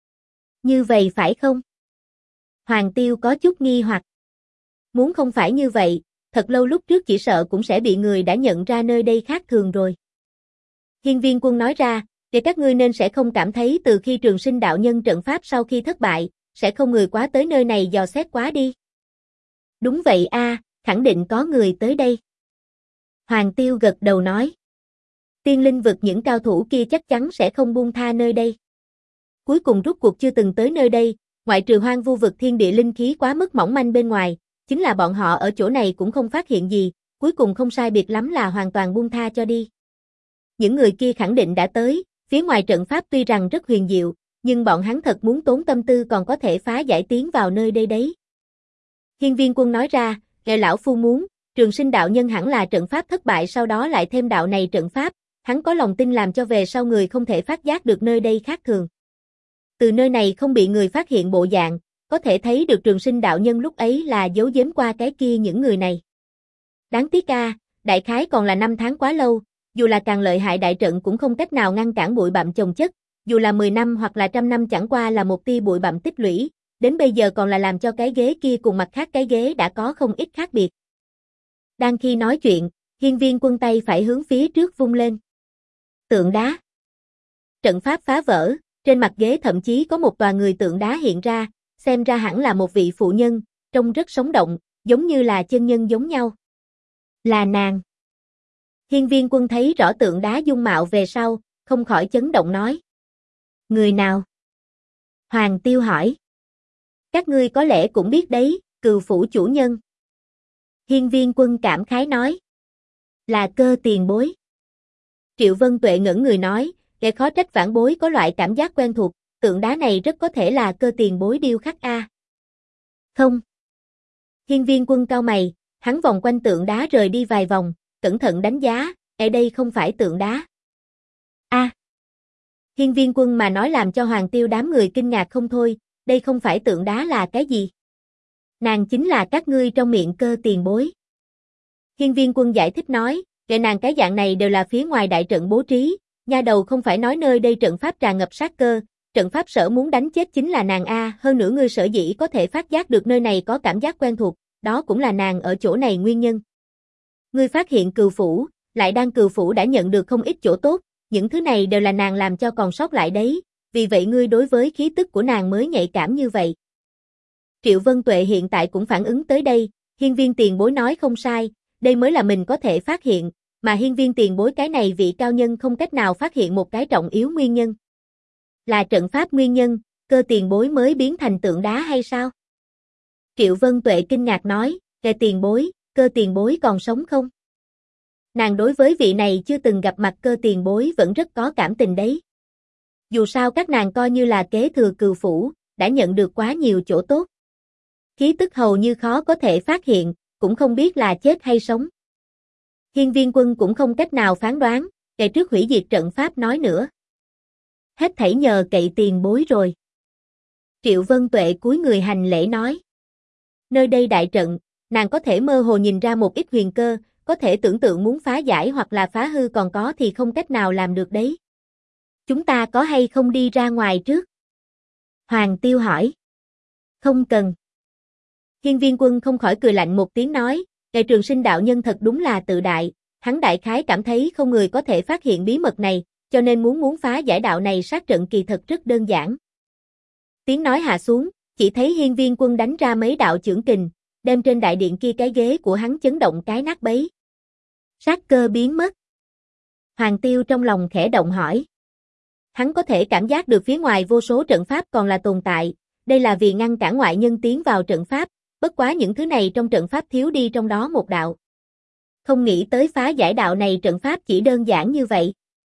Như vậy phải không? Hoàng Tiêu có chút nghi hoặc. Muốn không phải như vậy, thật lâu lúc trước chỉ sợ cũng sẽ bị người đã nhận ra nơi đây khác thường rồi. Hiên Viên Quân nói ra, để các ngươi nên sẽ không cảm thấy từ khi Trường Sinh đạo nhân trận pháp sau khi thất bại, sẽ không người quá tới nơi này dò xét quá đi. Đúng vậy a, khẳng định có người tới đây. Hoàng Tiêu gật đầu nói. Tiên linh vực những cao thủ kia chắc chắn sẽ không buông tha nơi đây. Cuối cùng rút cuộc chưa từng tới nơi đây, ngoại trừ hoang vu vực thiên địa linh khí quá mức mỏng manh bên ngoài, chính là bọn họ ở chỗ này cũng không phát hiện gì, cuối cùng không sai biệt lắm là hoàn toàn buông tha cho đi. Những người kia khẳng định đã tới, phía ngoài trận pháp tuy rằng rất huyền diệu, nhưng bọn hắn thật muốn tốn tâm tư còn có thể phá giải tiến vào nơi đây đấy. Hiên Viên Quân nói ra, lão phu muốn, Trường Sinh đạo nhân hẳn là trận pháp thất bại sau đó lại thêm đạo này trận pháp, hắn có lòng tin làm cho về sau người không thể phát giác được nơi đây khác thường. Từ nơi này không bị người phát hiện bộ dạng, có thể thấy được Trường Sinh đạo nhân lúc ấy là giấu giếm qua cái kia những người này. Đáng tiếc đại khái còn là 5 tháng quá lâu, dù là càng lợi hại đại trận cũng không cách nào ngăn cản bụi bặm chồng chất, dù là 10 năm hoặc là 100 năm chẳng qua là một tia bụi bặm tích lũy, đến bây giờ còn là làm cho cái ghế kia cùng mặt khác cái ghế đã có không ít khác biệt. Đang khi nói chuyện, Hiên Viên Quân tay phải hướng phía trước vung lên. Tượng đá. Trận pháp phá vỡ, trên mặt ghế thậm chí có một tòa người tượng đá hiện ra, xem ra hẳn là một vị phụ nhân, trông rất sống động, giống như là chân nhân giống nhau. Là nàng. Hiên Viên Quân thấy rõ tượng đá dung mạo về sau, không khỏi chấn động nói. Người nào? Hoàng Tiêu hỏi. Các ngươi có lẽ cũng biết đấy, Cừu phủ chủ nhân. Hiên Viên Quân cảm khái nói. Là Cơ tiền bối. Triệu Vân Tuệ ngẩn người nói, kẻ khó trách vãn bối có loại cảm giác quen thuộc, tượng đá này rất có thể là Cơ tiền bối điêu khắc a. Không. Hiên Viên Quân cau mày, hắn vòng quanh tượng đá rời đi vài vòng, cẩn thận đánh giá, ở đây không phải tượng đá. Hiên Viên Quân mà nói làm cho Hoàng Tiêu đám người kinh ngạc không thôi, đây không phải tượng đá là cái gì? Nàng chính là các ngươi trong miệng Cơ tiền bối. Hiên Viên Quân giải thích nói, kệ nàng cái dạng này đều là phía ngoài đại trận bố trí, nha đầu không phải nói nơi đây trận pháp tràn ngập sát cơ, trận pháp sở muốn đánh chết chính là nàng a, hơn nữa ngươi sở dĩ có thể phát giác được nơi này có cảm giác quen thuộc, đó cũng là nàng ở chỗ này nguyên nhân. Ngươi phát hiện Cừu phủ, lại đang Cừu phủ đã nhận được không ít chỗ tốt, những thứ này đều là nàng làm cho còn sót lại đấy, vì vậy ngươi đối với khí tức của nàng mới nhạy cảm như vậy. Triệu Vân Tuệ hiện tại cũng phản ứng tới đây, Hiên Viên tiền bối nói không sai, đây mới là mình có thể phát hiện, mà Hiên Viên tiền bối cái này vị cao nhân không cách nào phát hiện một cái trọng yếu nguyên nhân. Là trận pháp nguyên nhân, Cơ tiền bối mới biến thành tượng đá hay sao? Triệu Vân Tuệ kinh ngạc nói, tiền bối, Cơ tiền bối còn sống không? Nàng đối với vị này chưa từng gặp mặt Cơ tiền bối vẫn rất có cảm tình đấy. Dù sao các nàng coi như là kế thừa Cừu phủ, đã nhận được quá nhiều chỗ tốt. Khí tức hầu như khó có thể phát hiện, cũng không biết là chết hay sống. Hiên Viên Quân cũng không cách nào phán đoán, kể trước hủy diệt trận pháp nói nữa. Hết thảy nhờ cậy tiền bối rồi. Triệu Vân Tuệ cúi người hành lễ nói. Nơi đây đại trận, nàng có thể mơ hồ nhìn ra một ít huyền cơ, có thể tưởng tượng muốn phá giải hoặc là phá hư còn có thì không cách nào làm được đấy. Chúng ta có hay không đi ra ngoài trước? Hoàng Tiêu hỏi. Không cần. Hiên Viên Quân không khỏi cười lạnh một tiếng nói, Trường Sinh đạo nhân thật đúng là tự đại, hắn đại khái cảm thấy không người có thể phát hiện bí mật này, cho nên muốn phá giải đạo này sát trận kỳ thật rất đơn giản. Tiếng nói hạ xuống, chỉ thấy Hiên Viên Quân đánh ra mấy đạo chưởng kình, đem trên đại điện kia cái ghế của hắn chấn động cái nát bấy. Sát cơ biến mất. Hoàng Tiêu trong lòng khẽ động hỏi. Hắn có thể cảm giác được phía ngoài vô số trận pháp còn là tồn tại, đây là vì ngăn cản ngoại nhân tiến vào trận pháp, bất quá những thứ này trong trận pháp thiếu đi trong đó một đạo. Không nghĩ tới phá giải đạo này trận pháp chỉ đơn giản như vậy.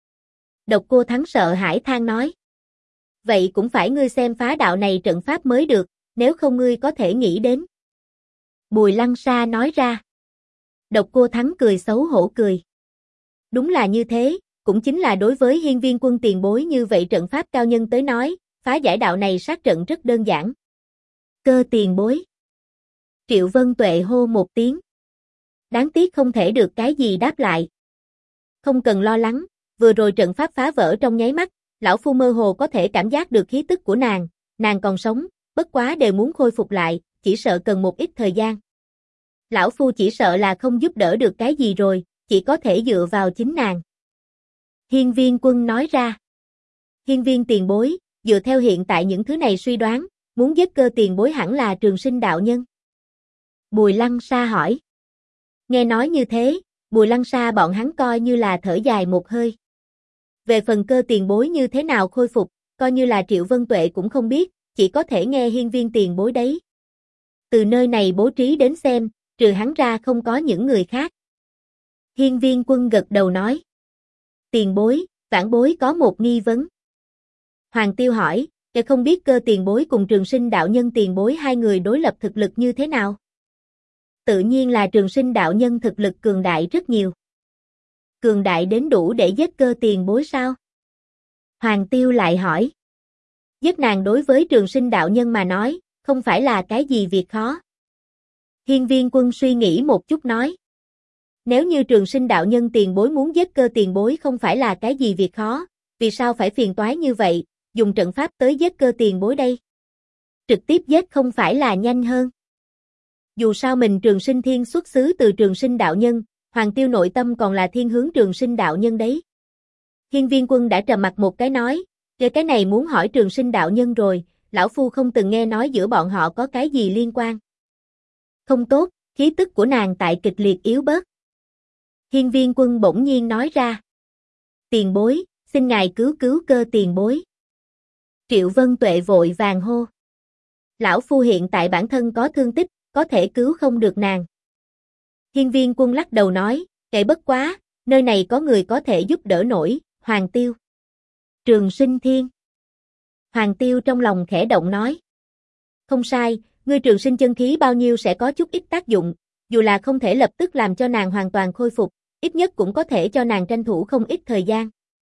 Độc Cô Thắng sợ hãi than nói. Vậy cũng phải ngươi xem phá đạo này trận pháp mới được, nếu không ngươi có thể nghĩ đến. Bùi Lăng Sa nói ra. Độc Cô Thắng cười xấu hổ cười. Đúng là như thế, cũng chính là đối với Hiên Viên Quân tiền bối như vậy trận pháp cao nhân tới nói, phá giải đạo này sát trận rất đơn giản. Cơ tiền bối. Triệu Vân Tuệ hô một tiếng. Đáng tiếc không thể được cái gì đáp lại. Không cần lo lắng, vừa rồi trận pháp phá vỡ trong nháy mắt, lão phu mơ hồ có thể cảm giác được khí tức của nàng còn sống, bất quá đều muốn khôi phục lại, chỉ sợ cần một ít thời gian. Lão Phu chỉ sợ là không giúp đỡ được cái gì rồi, chỉ có thể dựa vào chính nàng. Hiên Viên Quân nói ra. Hiên Viên tiền bối, dựa theo hiện tại những thứ này suy đoán, muốn giết Cơ tiền bối hẳn là Trường Sinh đạo nhân. Bùi Lăng Sa hỏi. Nghe nói như thế, Bùi Lăng Sa bọn hắn coi như là thở dài một hơi. Về phần Cơ tiền bối như thế nào khôi phục, coi như là Triệu Vân Tuệ cũng không biết, chỉ có thể nghe Hiên Viên tiền bối đấy. Từ nơi này bố trí đến xem, trừ hắn ra không có những người khác. Hiên Viên Quân gật đầu nói. Tiền bối, vãn bối có một nghi vấn. Hoàng Tiêu hỏi, không biết Cơ tiền bối cùng Trường Sinh đạo nhân tiền bối hai người đối lập thực lực như thế nào? Tự nhiên là Trường Sinh đạo nhân thực lực cường đại rất nhiều. Cường đại đến đủ để giết Cơ tiền bối sao? Hoàng Tiêu lại hỏi. Giết nàng đối với Trường Sinh đạo nhân mà nói, không phải là cái gì việc khó. Hiên Viên Quân suy nghĩ một chút nói. Nếu như Trường Sinh đạo nhân tiền bối muốn giết Cơ tiền bối không phải là cái gì việc khó, vì sao phải phiền toái như vậy, dùng trận pháp tới giết Cơ tiền bối đây? Trực tiếp giết không phải là nhanh hơn. Dù sao mình Trường Sinh Thiên xuất xứ từ Trường Sinh đạo nhân, Hoàng Tiêu nội tâm còn là thiên hướng Trường Sinh đạo nhân đấy. Hiên Viên Quân đã trầm mặt một cái nói, cái này muốn hỏi Trường Sinh đạo nhân rồi, lão phu không từng nghe nói giữa bọn họ có cái gì liên quan. Không tốt, khí tức của nàng tại kịch liệt yếu bớt. Hiên Viên Quân bỗng nhiên nói ra. Tiền bối, xin ngài cứu cứu Cơ tiền bối. Triệu Vân Tuệ vội vàng hô. Lão phu hiện tại bản thân có thương tích, có thể cứu không được nàng. Hiên Viên Quân lắc đầu nói, bất quá, nơi này có người có thể giúp đỡ nổi, Hoàng Tiêu. Trường Sinh Thiên. Hoàng Tiêu trong lòng khẽ động nói. Không sai, ngươi trường sinh chân khí bao nhiêu sẽ có chút ít tác dụng, dù là không thể lập tức làm cho nàng hoàn toàn khôi phục, ít nhất cũng có thể cho nàng tranh thủ không ít thời gian.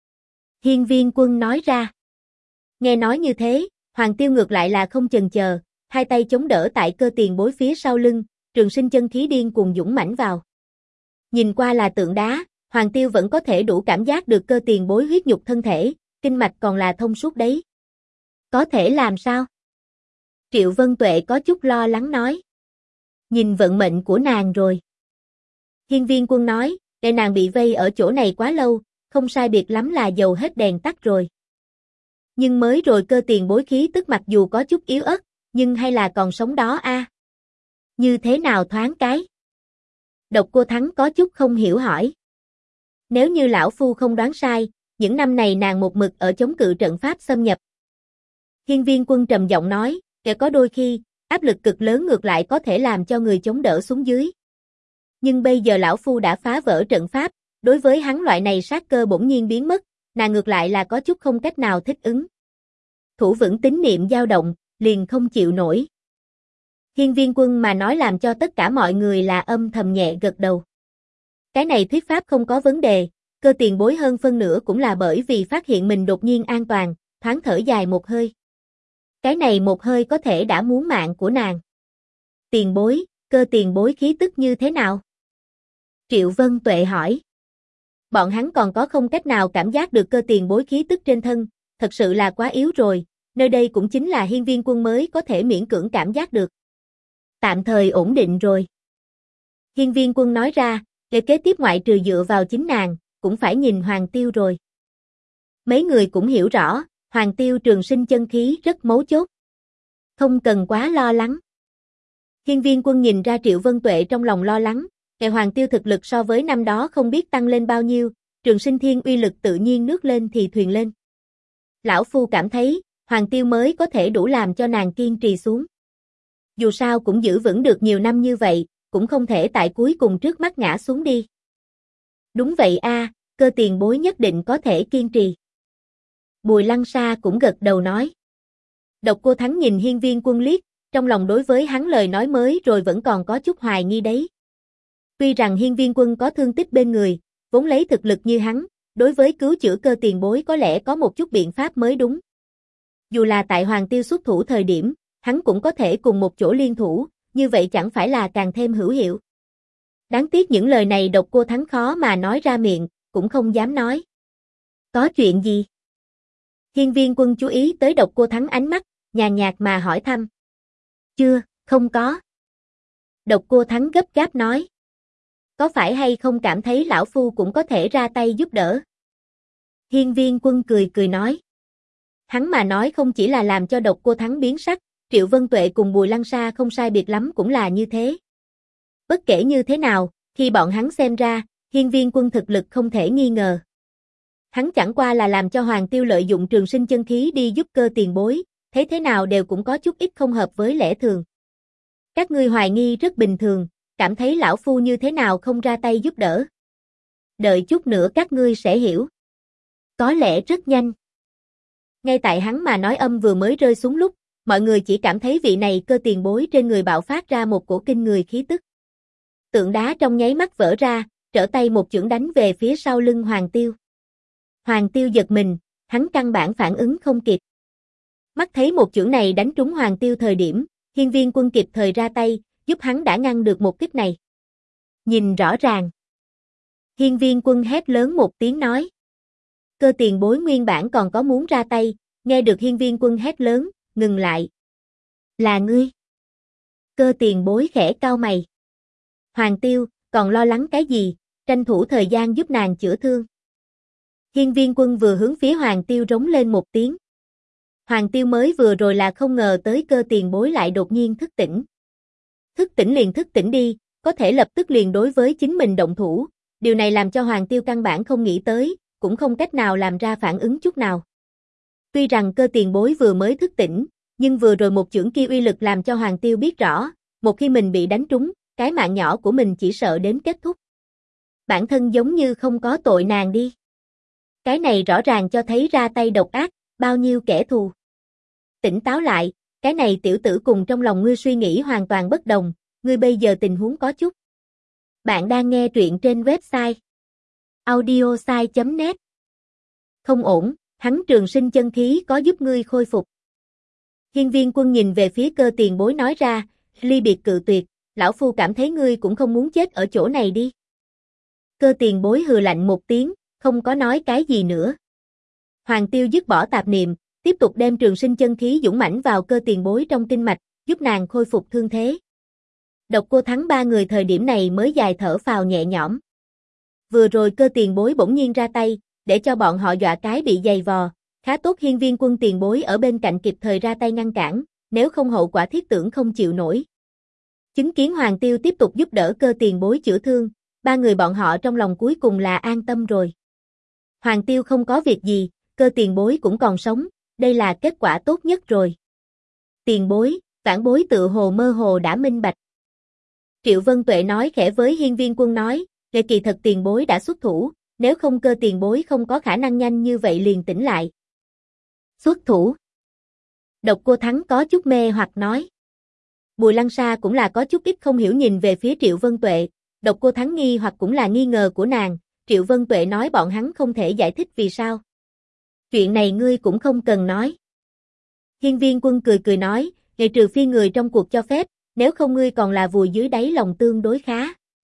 Hiên Viên Quân nói ra. Nghe nói như thế, Hoàng Tiêu ngược lại là không chần chờ, hai tay chống đỡ tại Cơ tiền bối phía sau lưng, trường sinh chân khí điên cuồng dũng mãnh vào. Nhìn qua là tượng đá, Hoàng Tiêu vẫn có thể đủ cảm giác được Cơ tiền bối huyết nhục thân thể, kinh mạch còn là thông suốt đấy. Có thể làm sao? Triệu Vân Tuệ có chút lo lắng nói. Nhìn vận mệnh của nàng rồi. Hiên Viên Quân nói, để nàng bị vây ở chỗ này quá lâu, không sai biệt lắm là dầu hết đèn tắt rồi. Nhưng mới rồi Cơ tiền bối khí tức mặc dù có chút yếu ớt, nhưng hay là còn sống đó a. Như thế nào thoáng cái? Độc Cô Thắng có chút không hiểu hỏi. Nếu như lão phu không đoán sai, những năm này nàng một mực ở chống cự trận pháp xâm nhập. Hiên Viên Quân trầm giọng nói, có đôi khi, áp lực cực lớn ngược lại có thể làm cho người chống đỡ xuống dưới. Nhưng bây giờ lão phu đã phá vỡ trận pháp, đối với hắn loại này sát cơ bỗng nhiên biến mất, nàng ngược lại là có chút không cách nào thích ứng. Thủ vững tín niệm dao động, liền không chịu nổi. Hiên Viên Quân mà nói làm cho tất cả mọi người là âm thầm nhẹ gật đầu. Cái này thuyết pháp không có vấn đề, Cơ tiền bối hơn phân nửa cũng là bởi vì phát hiện mình đột nhiên an toàn, thoáng thở dài một hơi. Cái này một hơi có thể đã muốn mạng của nàng. Tiền bối, Cơ tiền bối khí tức như thế nào? Triệu Vân Tuệ hỏi. Bọn hắn còn có không cách nào cảm giác được Cơ tiền bối khí tức trên thân, thật sự là quá yếu rồi, nơi đây cũng chính là Hiên Viên Quân mới có thể miễn cưỡng cảm giác được. Tạm thời ổn định rồi. Hiên Viên Quân nói ra, kế tiếp ngoại trừ dựa vào chính nàng, cũng phải nhìn Hoàng Tiêu rồi. Mấy người cũng hiểu rõ, Hoàng Tiêu trường sinh chân khí rất mấu chốt. Không cần quá lo lắng. Hiên Viên Quân nhìn ra Triệu Vân Tuệ trong lòng lo lắng, Hoàng Tiêu thực lực so với năm đó không biết tăng lên bao nhiêu, trường sinh thiên uy lực tự nhiên nước lên thì thuyền lên. Lão Phu cảm thấy, Hoàng Tiêu mới có thể đủ làm cho nàng kiên trì xuống. Dù sao cũng giữ vững được nhiều năm như vậy, cũng không thể tại cuối cùng trước mắt ngã xuống đi. Đúng vậy a, Cơ tiền bối nhất định có thể kiên trì. Bùi Lăng Sa cũng gật đầu nói. Độc Cô Thắng nhìn Hiên Viên Quân liếc, trong lòng đối với hắn lời nói mới rồi vẫn còn có chút hoài nghi đấy. Tuy rằng Hiên Viên Quân có thương tích bên người, vốn lấy thực lực như hắn, đối với cứu chữa Cơ tiền bối có lẽ có một chút biện pháp mới đúng. Dù là tại Hoàng Tiêu xuất thủ thời điểm, hắn cũng có thể cùng một chỗ liên thủ, như vậy chẳng phải là càng thêm hữu hiệu. Đáng tiếc những lời này Độc Cô Thắng khó mà nói ra miệng, cũng không dám nói. Có chuyện gì? Hiên Viên Quân chú ý tới Độc Cô Thắng ánh mắt, nhàn nhạt mà hỏi thăm. Chưa, không có. Độc Cô Thắng gấp gáp nói. Có phải hay không cảm thấy lão phu cũng có thể ra tay giúp đỡ? Hiên Viên Quân cười cười nói. Hắn mà nói không chỉ là làm cho Độc Cô Thắng biến sắc, Triệu Vân Tuệ cùng Bùi Lăng Sa không sai biệt lắm cũng là như thế. Bất kể như thế nào, khi bọn hắn xem ra, Hiên Viên Quân thực lực không thể nghi ngờ. Hắn chẳng qua là làm cho Hoàng Tiêu lợi dụng trường sinh chân khí đi giúp Cơ tiền bối, thấy thế nào đều cũng có chút ít không hợp với lẽ thường. Các ngươi hoài nghi rất bình thường, cảm thấy lão phu như thế nào không ra tay giúp đỡ. Đợi chút nữa các ngươi sẽ hiểu. Có lẽ rất nhanh. Ngay tại hắn mà nói âm vừa mới rơi xuống lúc, mọi người chỉ cảm thấy vị này Cơ tiền bối trên người bạo phát ra một cổ kinh người khí tức. Tượng đá trong nháy mắt vỡ ra, trở tay một chưởng đánh về phía sau lưng Hoàng Tiêu. Hoàng Tiêu giật mình, hắn căn bản phản ứng không kịp. Mắt thấy một chưởng này đánh trúng Hoàng Tiêu thời điểm, Hiên Viên Quân kịp thời ra tay, giúp hắn đã ngăn được một kích này. Nhìn rõ ràng. Hiên Viên Quân hét lớn một tiếng nói. Cơ tiền bối nguyên bản còn có muốn ra tay, nghe được Hiên Viên Quân hét lớn, ngừng lại. Là ngươi. Cơ tiền bối khẽ cau mày. Hoàng Tiêu, còn lo lắng cái gì, tranh thủ thời gian giúp nàng chữa thương. Hiên Viên Quân vừa hướng phía Hoàng Tiêu rống lên một tiếng. Hoàng Tiêu mới vừa rồi là không ngờ tới Cơ tiền bối lại đột nhiên thức tỉnh. Thức tỉnh liền thức tỉnh đi, có thể lập tức liền đối với chính mình động thủ, điều này làm cho Hoàng Tiêu căn bản không nghĩ tới, cũng không cách nào làm ra phản ứng chút nào. Tuy rằng Cơ tiền bối vừa mới thức tỉnh, nhưng vừa rồi một chưởng kia uy lực làm cho Hoàng Tiêu biết rõ, một khi mình bị đánh trúng, cái mạng nhỏ của mình chỉ sợ đến kết thúc. Bản thân giống như không có tội nàng đi. Cái này rõ ràng cho thấy ra tay độc ác, bao nhiêu kẻ thù. Tỉnh táo lại, cái này tiểu tử cùng trong lòng ngươi suy nghĩ hoàn toàn bất đồng, ngươi bây giờ tình huống có chút. Bạn đang nghe truyện trên website audiosai.net. Không ổn, hắn trường sinh chân khí có giúp ngươi khôi phục. Hiên Viên Quân nhìn về phía Cơ tiền bối nói ra, ly biệt cự tuyệt, lão phu cảm thấy ngươi cũng không muốn chết ở chỗ này đi. Cơ tiền bối hừ lạnh một tiếng, không có nói cái gì nữa. Hoàng Tiêu dứt bỏ tạp niệm, tiếp tục đem trường sinh chân khí dũng mãnh vào Cơ tiền bối trong kinh mạch, giúp nàng khôi phục thương thế. Độc Cô Thắng ba người thời điểm này mới dài thở phào nhẹ nhõm. Vừa rồi Cơ tiền bối bỗng nhiên ra tay, để cho bọn họ dọa cái bị dày vò, khá tốt Hiên Viên Quân tiền bối ở bên cạnh kịp thời ra tay ngăn cản, nếu không hậu quả thiết tưởng không chịu nổi. Chứng kiến Hoàng Tiêu tiếp tục giúp đỡ Cơ tiền bối chữa thương, ba người bọn họ trong lòng cuối cùng là an tâm rồi. Hoàng Tiêu không có việc gì, Cơ tiền bối cũng còn sống, đây là kết quả tốt nhất rồi. Tiền bối, vãn bối tự hồ mơ hồ đã minh bạch. Triệu Vân Tuệ nói khẽ với Hiên Viên Quân nói, nghệ kỳ thật tiền bối đã xuất thủ, nếu không Cơ tiền bối không có khả năng nhanh như vậy liền tỉnh lại. Xuất thủ. Độc Cô Thắng có chút mê hoặc nói. Bùi Lăng Sa cũng là có chút ít không hiểu nhìn về phía Triệu Vân Tuệ, Độc Cô Thắng nghi hoặc cũng là nghi ngờ của nàng, Triệu Vân Tuệ nói bọn hắn không thể giải thích vì sao. Chuyện này ngươi cũng không cần nói. Hiên Viên Quân cười cười nói, ngày trừ phi người trong cuộc cho phép, nếu không ngươi còn là vùi dưới đáy lòng tương đối khá.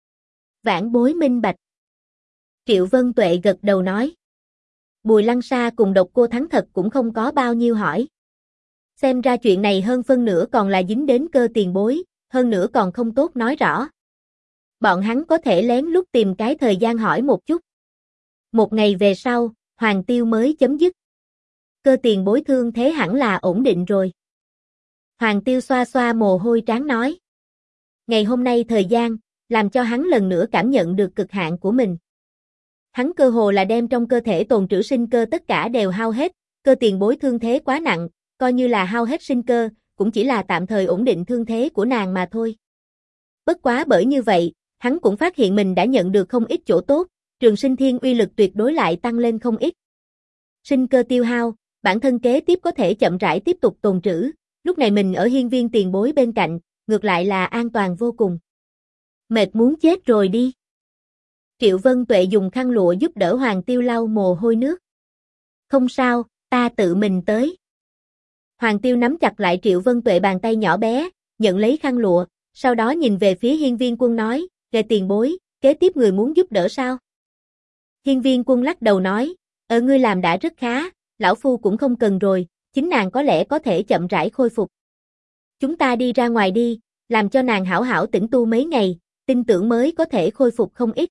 Vãn bối minh bạch. Triệu Vân Tuệ gật đầu nói. Bùi Lăng Sa cùng Độc Cô Thắng thật cũng không có bao nhiêu hỏi. Xem ra chuyện này hơn phân nửa còn là dính đến Cơ tiền bối, hơn nữa còn không tốt nói rõ. Bọn hắn có thể lén lút tìm cái thời gian hỏi một chút. Một ngày về sau, Hoàng Tiêu mới chấm dứt. Cơ tiền bối thương thế hẳn là ổn định rồi. Hoàng Tiêu xoa xoa mồ hôi trán nói. Ngày hôm nay thời gian, làm cho hắn lần nữa cảm nhận được cực hạn của mình. Hắn cơ hồ là đem trong cơ thể tồn trữ sinh cơ tất cả đều hao hết, Cơ tiền bối thương thế quá nặng, coi như là hao hết sinh cơ, cũng chỉ là tạm thời ổn định thương thế của nàng mà thôi. Bất quá bởi như vậy, hắn cũng phát hiện mình đã nhận được không ít chỗ tốt, trường sinh thiên uy lực tuyệt đối lại tăng lên không ít. Sinh cơ tiêu hao, bản thân kế tiếp có thể chậm rãi tiếp tục tồn trữ, lúc này mình ở Hiên Viên tiền bối bên cạnh, ngược lại là an toàn vô cùng. Mệt muốn chết rồi đi. Triệu Vân Tuệ dùng khăn lụa giúp đỡ Hoàng Tiêu lau mồ hôi nước. Không sao, ta tự mình tới. Hoàng Tiêu nắm chặt lại Triệu Vân Tuệ bàn tay nhỏ bé, nhận lấy khăn lụa, sau đó nhìn về phía Hiên Viên Quân nói, "Về tiền bối, kế tiếp người muốn giúp đỡ sao?" Hiên Viên Quân lắc đầu nói, ngươi làm đã rất khá, lão phu cũng không cần rồi, chính nàng có lẽ có thể chậm rãi khôi phục. Chúng ta đi ra ngoài đi, làm cho nàng hảo hảo tĩnh tu mấy ngày, tin tưởng mới có thể khôi phục không ít.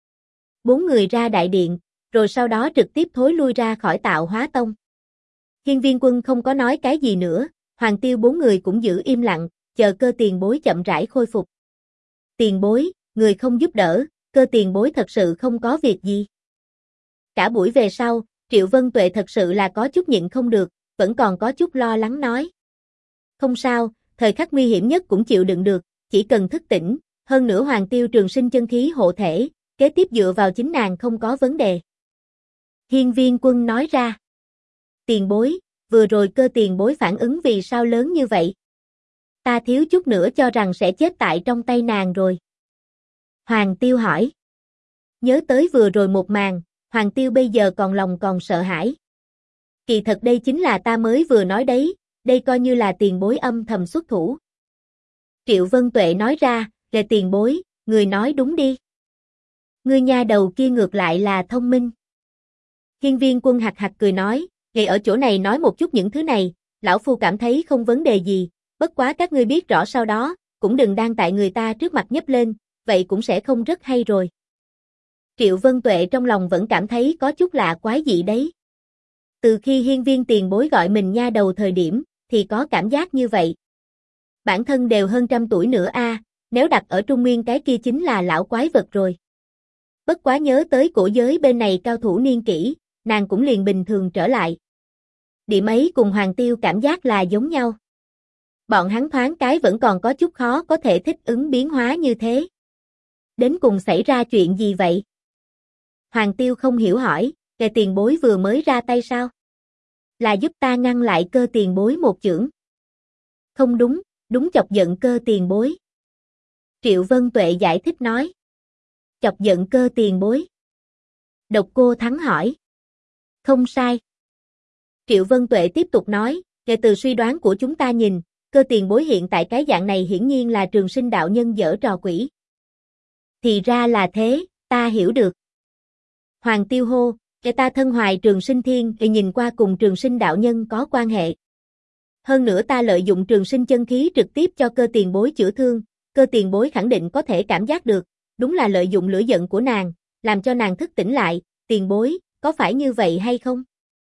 4 người ra đại điện, rồi sau đó trực tiếp thối lui ra khỏi Tạo Hóa Tông. Hiên Viên Quân không có nói cái gì nữa, Hoàng Tiêu 4 người cũng giữ im lặng, chờ Cơ tiền bối chậm rãi khôi phục. Tiền bối, người không giúp đỡ, Cơ tiền bối thật sự không có việc gì. Cả buổi về sau, Triệu Vân Tuệ thật sự là có chút nhịn không được, vẫn còn có chút lo lắng nói. Không sao, thời khắc nguy hiểm nhất cũng chịu đựng được, chỉ cần thức tỉnh, hơn nữa Hoàng Tiêu trường sinh chân khí hộ thể, kế tiếp dựa vào chính nàng không có vấn đề. Hiên Viên Quân nói ra. Tiền bối, vừa rồi Cơ tiền bối phản ứng vì sao lớn như vậy? Ta thiếu chút nữa cho rằng sẽ chết tại trong tay nàng rồi. Hoàng Tiêu hỏi. Nhớ tới vừa rồi một màn, Hoàng Tiêu bây giờ lòng còn sợ hãi. Kỳ thật đây chính là ta mới vừa nói đấy, đây coi như là tiền bối âm thầm xuất thủ. Triệu Vân Tuệ nói ra, là tiền bối, người nói đúng đi. Ngươi nha đầu kia ngược lại là thông minh. Hiên Viên Quân hạc hạc cười nói, ngày ở chỗ này nói một chút những thứ này, lão phu cảm thấy không vấn đề gì, bất quá các ngươi biết rõ sau đó, cũng đừng đang tại người ta trước mặt nhấp lên, vậy cũng sẽ không rất hay rồi. Triệu Vân Tuệ trong lòng vẫn cảm thấy có chút lạ quái dị đấy. Từ khi Hiên Viên tiền bối gọi mình nha đầu thời điểm, thì có cảm giác như vậy. Bản thân đều hơn trăm tuổi nữa a, nếu đặt ở Trung Nguyên cái kia chính là lão quái vật rồi. Bất quá nhớ tới cổ giới bên này cao thủ niên kỷ, nàng cũng liền bình thường trở lại. Điểm ấy cùng Hoàng Tiêu cảm giác là giống nhau. Bọn hắn thoáng cái vẫn còn có chút khó có thể thích ứng biến hóa như thế. Đến cùng xảy ra chuyện gì vậy? Hoàng Tiêu không hiểu hỏi, Kẻ tiền bối vừa mới ra tay sao? Là giúp ta ngăn lại Cơ tiền bối một chưởng. Không đúng, đúng chọc giận Cơ tiền bối. Triệu Vân Tuệ giải thích nói. Chọc giận Cơ tiền bối. Độc Cô Thắng hỏi. Không sai. Triệu Vân Tuệ tiếp tục nói, kể từ suy đoán của chúng ta nhìn, Cơ tiền bối hiện tại cái dạng này hiển nhiên là Trường Sinh đạo nhân giở trò quỷ. Thì ra là thế, ta hiểu được. Hoàng Tiêu hô, kẻ ta thân hoài Trường Sinh thiên thì nhìn qua cùng Trường Sinh đạo nhân có quan hệ. Hơn nữa ta lợi dụng Trường Sinh chân khí trực tiếp cho Cơ tiền bối chữa thương, Cơ tiền bối khẳng định có thể cảm giác được, đúng là lợi dụng lửa giận của nàng, làm cho nàng thức tỉnh lại, tiền bối, có phải như vậy hay không?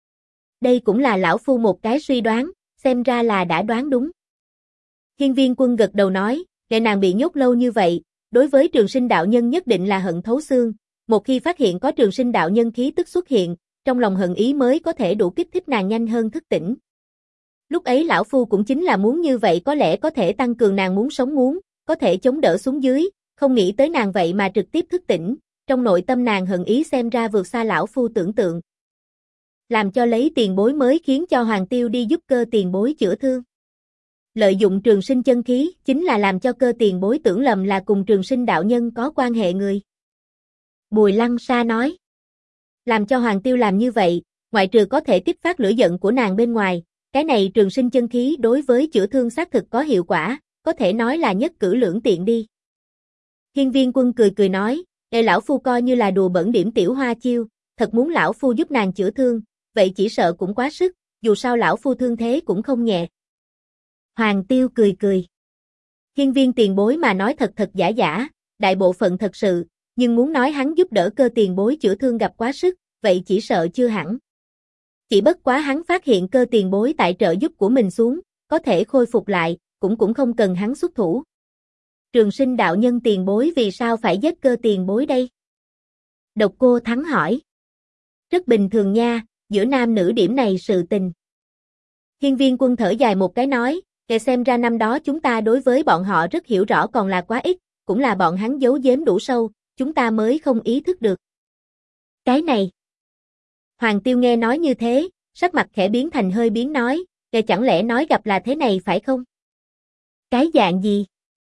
Đây cũng là lão phu một cái suy đoán, xem ra là đã đoán đúng. Hiên Viên Quân gật đầu nói, kẻ nàng bị nhốt lâu như vậy, đối với Trường Sinh đạo nhân nhất định là hận thấu xương, một khi phát hiện có Trường Sinh đạo nhân khí tức xuất hiện, trong lòng hận ý mới có thể đủ kích thích nàng nhanh hơn thức tỉnh. Lúc ấy lão phu cũng chính là muốn như vậy có lẽ có thể tăng cường nàng muốn sống muốn, có thể chống đỡ xuống dưới, không nghĩ tới nàng vậy mà trực tiếp thức tỉnh, trong nội tâm nàng hận ý xem ra vượt xa lão phu tưởng tượng. Làm cho lấy tiền bối mới khiến cho Hoàng Tiêu đi giúp Cơ tiền bối chữa thương. Lợi dụng Trường Sinh chân khí chính là làm cho Cơ tiền bối tưởng lầm là cùng Trường Sinh đạo nhân có quan hệ người. Bùi Lăng Sa nói. Làm cho Hoàng Tiêu làm như vậy, ngoại trừ có thể kích phát lửa giận của nàng bên ngoài, cái này Trường Sinh chân khí đối với chữa thương xác thực có hiệu quả, có thể nói là nhất cử lưỡng tiện đi. Hiên Viên Quân cười cười nói, để lão phu coi như là đùa bẩn điểm tiểu hoa chiêu, thật muốn lão phu giúp nàng chữa thương, vậy chỉ sợ cũng quá sức, dù sao lão phu thương thế cũng không nhẹ. Hoàng Tiêu cười cười. Hiên Viên tiền bối mà nói thật thật giả giả, đại bộ phận thật sự, nhưng muốn nói hắn giúp đỡ Cơ tiền bối chữa thương gặp quá sức, vậy chỉ sợ chưa hẳn. Chỉ bất quá hắn phát hiện Cơ tiền bối tại trợ giúp của mình xuống, có thể khôi phục lại, cũng không cần hắn xuất thủ. Trường Sinh đạo nhân tiền bối vì sao phải giết Cơ tiền bối đây? Độc Cô Thắng hỏi. Rất bình thường nha, giữa nam nữ điểm này sự tình. Hiên Viên Quân thở dài một cái nói, kể xem ra năm đó chúng ta đối với bọn họ rất hiểu rõ còn là quá ít, cũng là bọn hắn giấu giếm đủ sâu, chúng ta mới không ý thức được. Cái này. Hoàng Tiêu nghe nói như thế, sắc mặt khẽ biến thành hơi biến nói, kể chẳng lẽ nói gặp là thế này phải không? Cái dạng gì?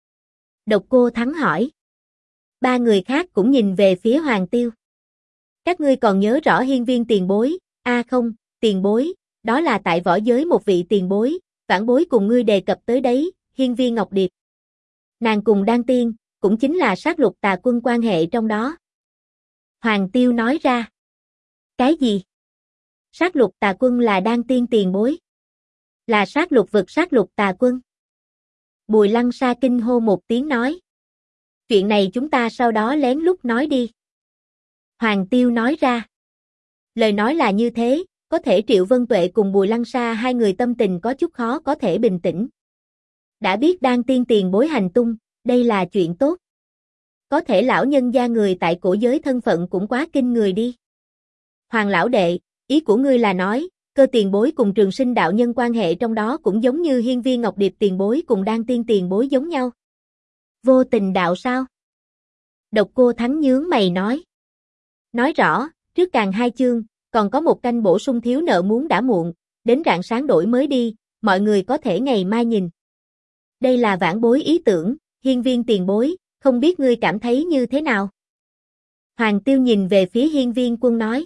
Độc Cô Thắng hỏi. Ba người khác cũng nhìn về phía Hoàng Tiêu. Các ngươi còn nhớ rõ Hiên Viên tiền bối, không, tiền bối, đó là tại võ giới một vị tiền bối, vãn bối cùng ngươi đề cập tới đấy, Hiên Viên Ngọc Điệp. Nàng cùng Đan Tiên, cũng chính là sát lục tà quân quan hệ trong đó. Hoàng Tiêu nói ra. Cái gì? Sát lục tà quân là Đan Tiên tiền bối. Là sát lục vực sát lục tà quân. Bùi Lăng Sa kinh hô một tiếng nói. Chuyện này chúng ta sau đó lén lút nói đi. Hoàng Tiêu nói ra. Lời nói là như thế, có thể Triệu Vân Tuệ cùng Bùi Lăng Sa hai người tâm tình có chút khó có thể bình tĩnh. Đã biết Đan Tiên tiền bối hành tung, đây là chuyện tốt. Có thể lão nhân gia người tại cổ giới thân phận cũng quá kinh người đi. Hoàng lão đệ, ý của ngươi là nói, Cơ tiền bối cùng Trường Sinh đạo nhân quan hệ trong đó cũng giống như Hiên Viên Ngọc Điệp tiền bối cùng Đan Tiên tiền bối giống nhau. Vô tình đạo sao? Độc Cô Thắng nhướng mày nói. Nói rõ, trước càng 2 chương, còn có một canh bổ sung thiếu nợ muốn đã muộn, đến rạng sáng đổi mới đi, mọi người có thể ngày mai nhìn. Đây là vãn bối ý tưởng, Hiên Viên tiền bối, không biết ngươi cảm thấy như thế nào? Hoàng Tiêu nhìn về phía Hiên Viên Quân nói.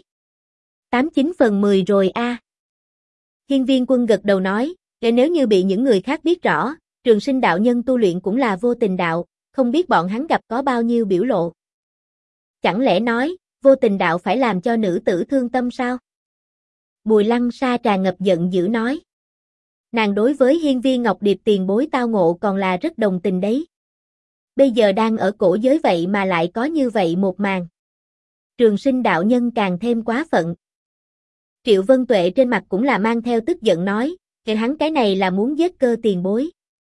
89/10 rồi a. Hiên Viên Quân gật đầu nói, nếu như bị những người khác biết rõ, Trường Sinh đạo nhân tu luyện cũng là vô tình đạo, không biết bọn hắn gặp có bao nhiêu biểu lộ. Chẳng lẽ nói, vô tình đạo phải làm cho nữ tử thương tâm sao? Bùi Lăng Sa tràn ngập giận dữ nói. Nàng đối với Hiên Viên Ngọc Điệp tiền bối tao ngộ còn là rất đồng tình đấy. Bây giờ đang ở cổ giới vậy mà lại có như vậy một màn. Trường Sinh đạo nhân càng thêm quá phận. Triệu Vân Tuệ trên mặt cũng là mang theo tức giận nói, hắn cái này là muốn giết Cơ tiền bối.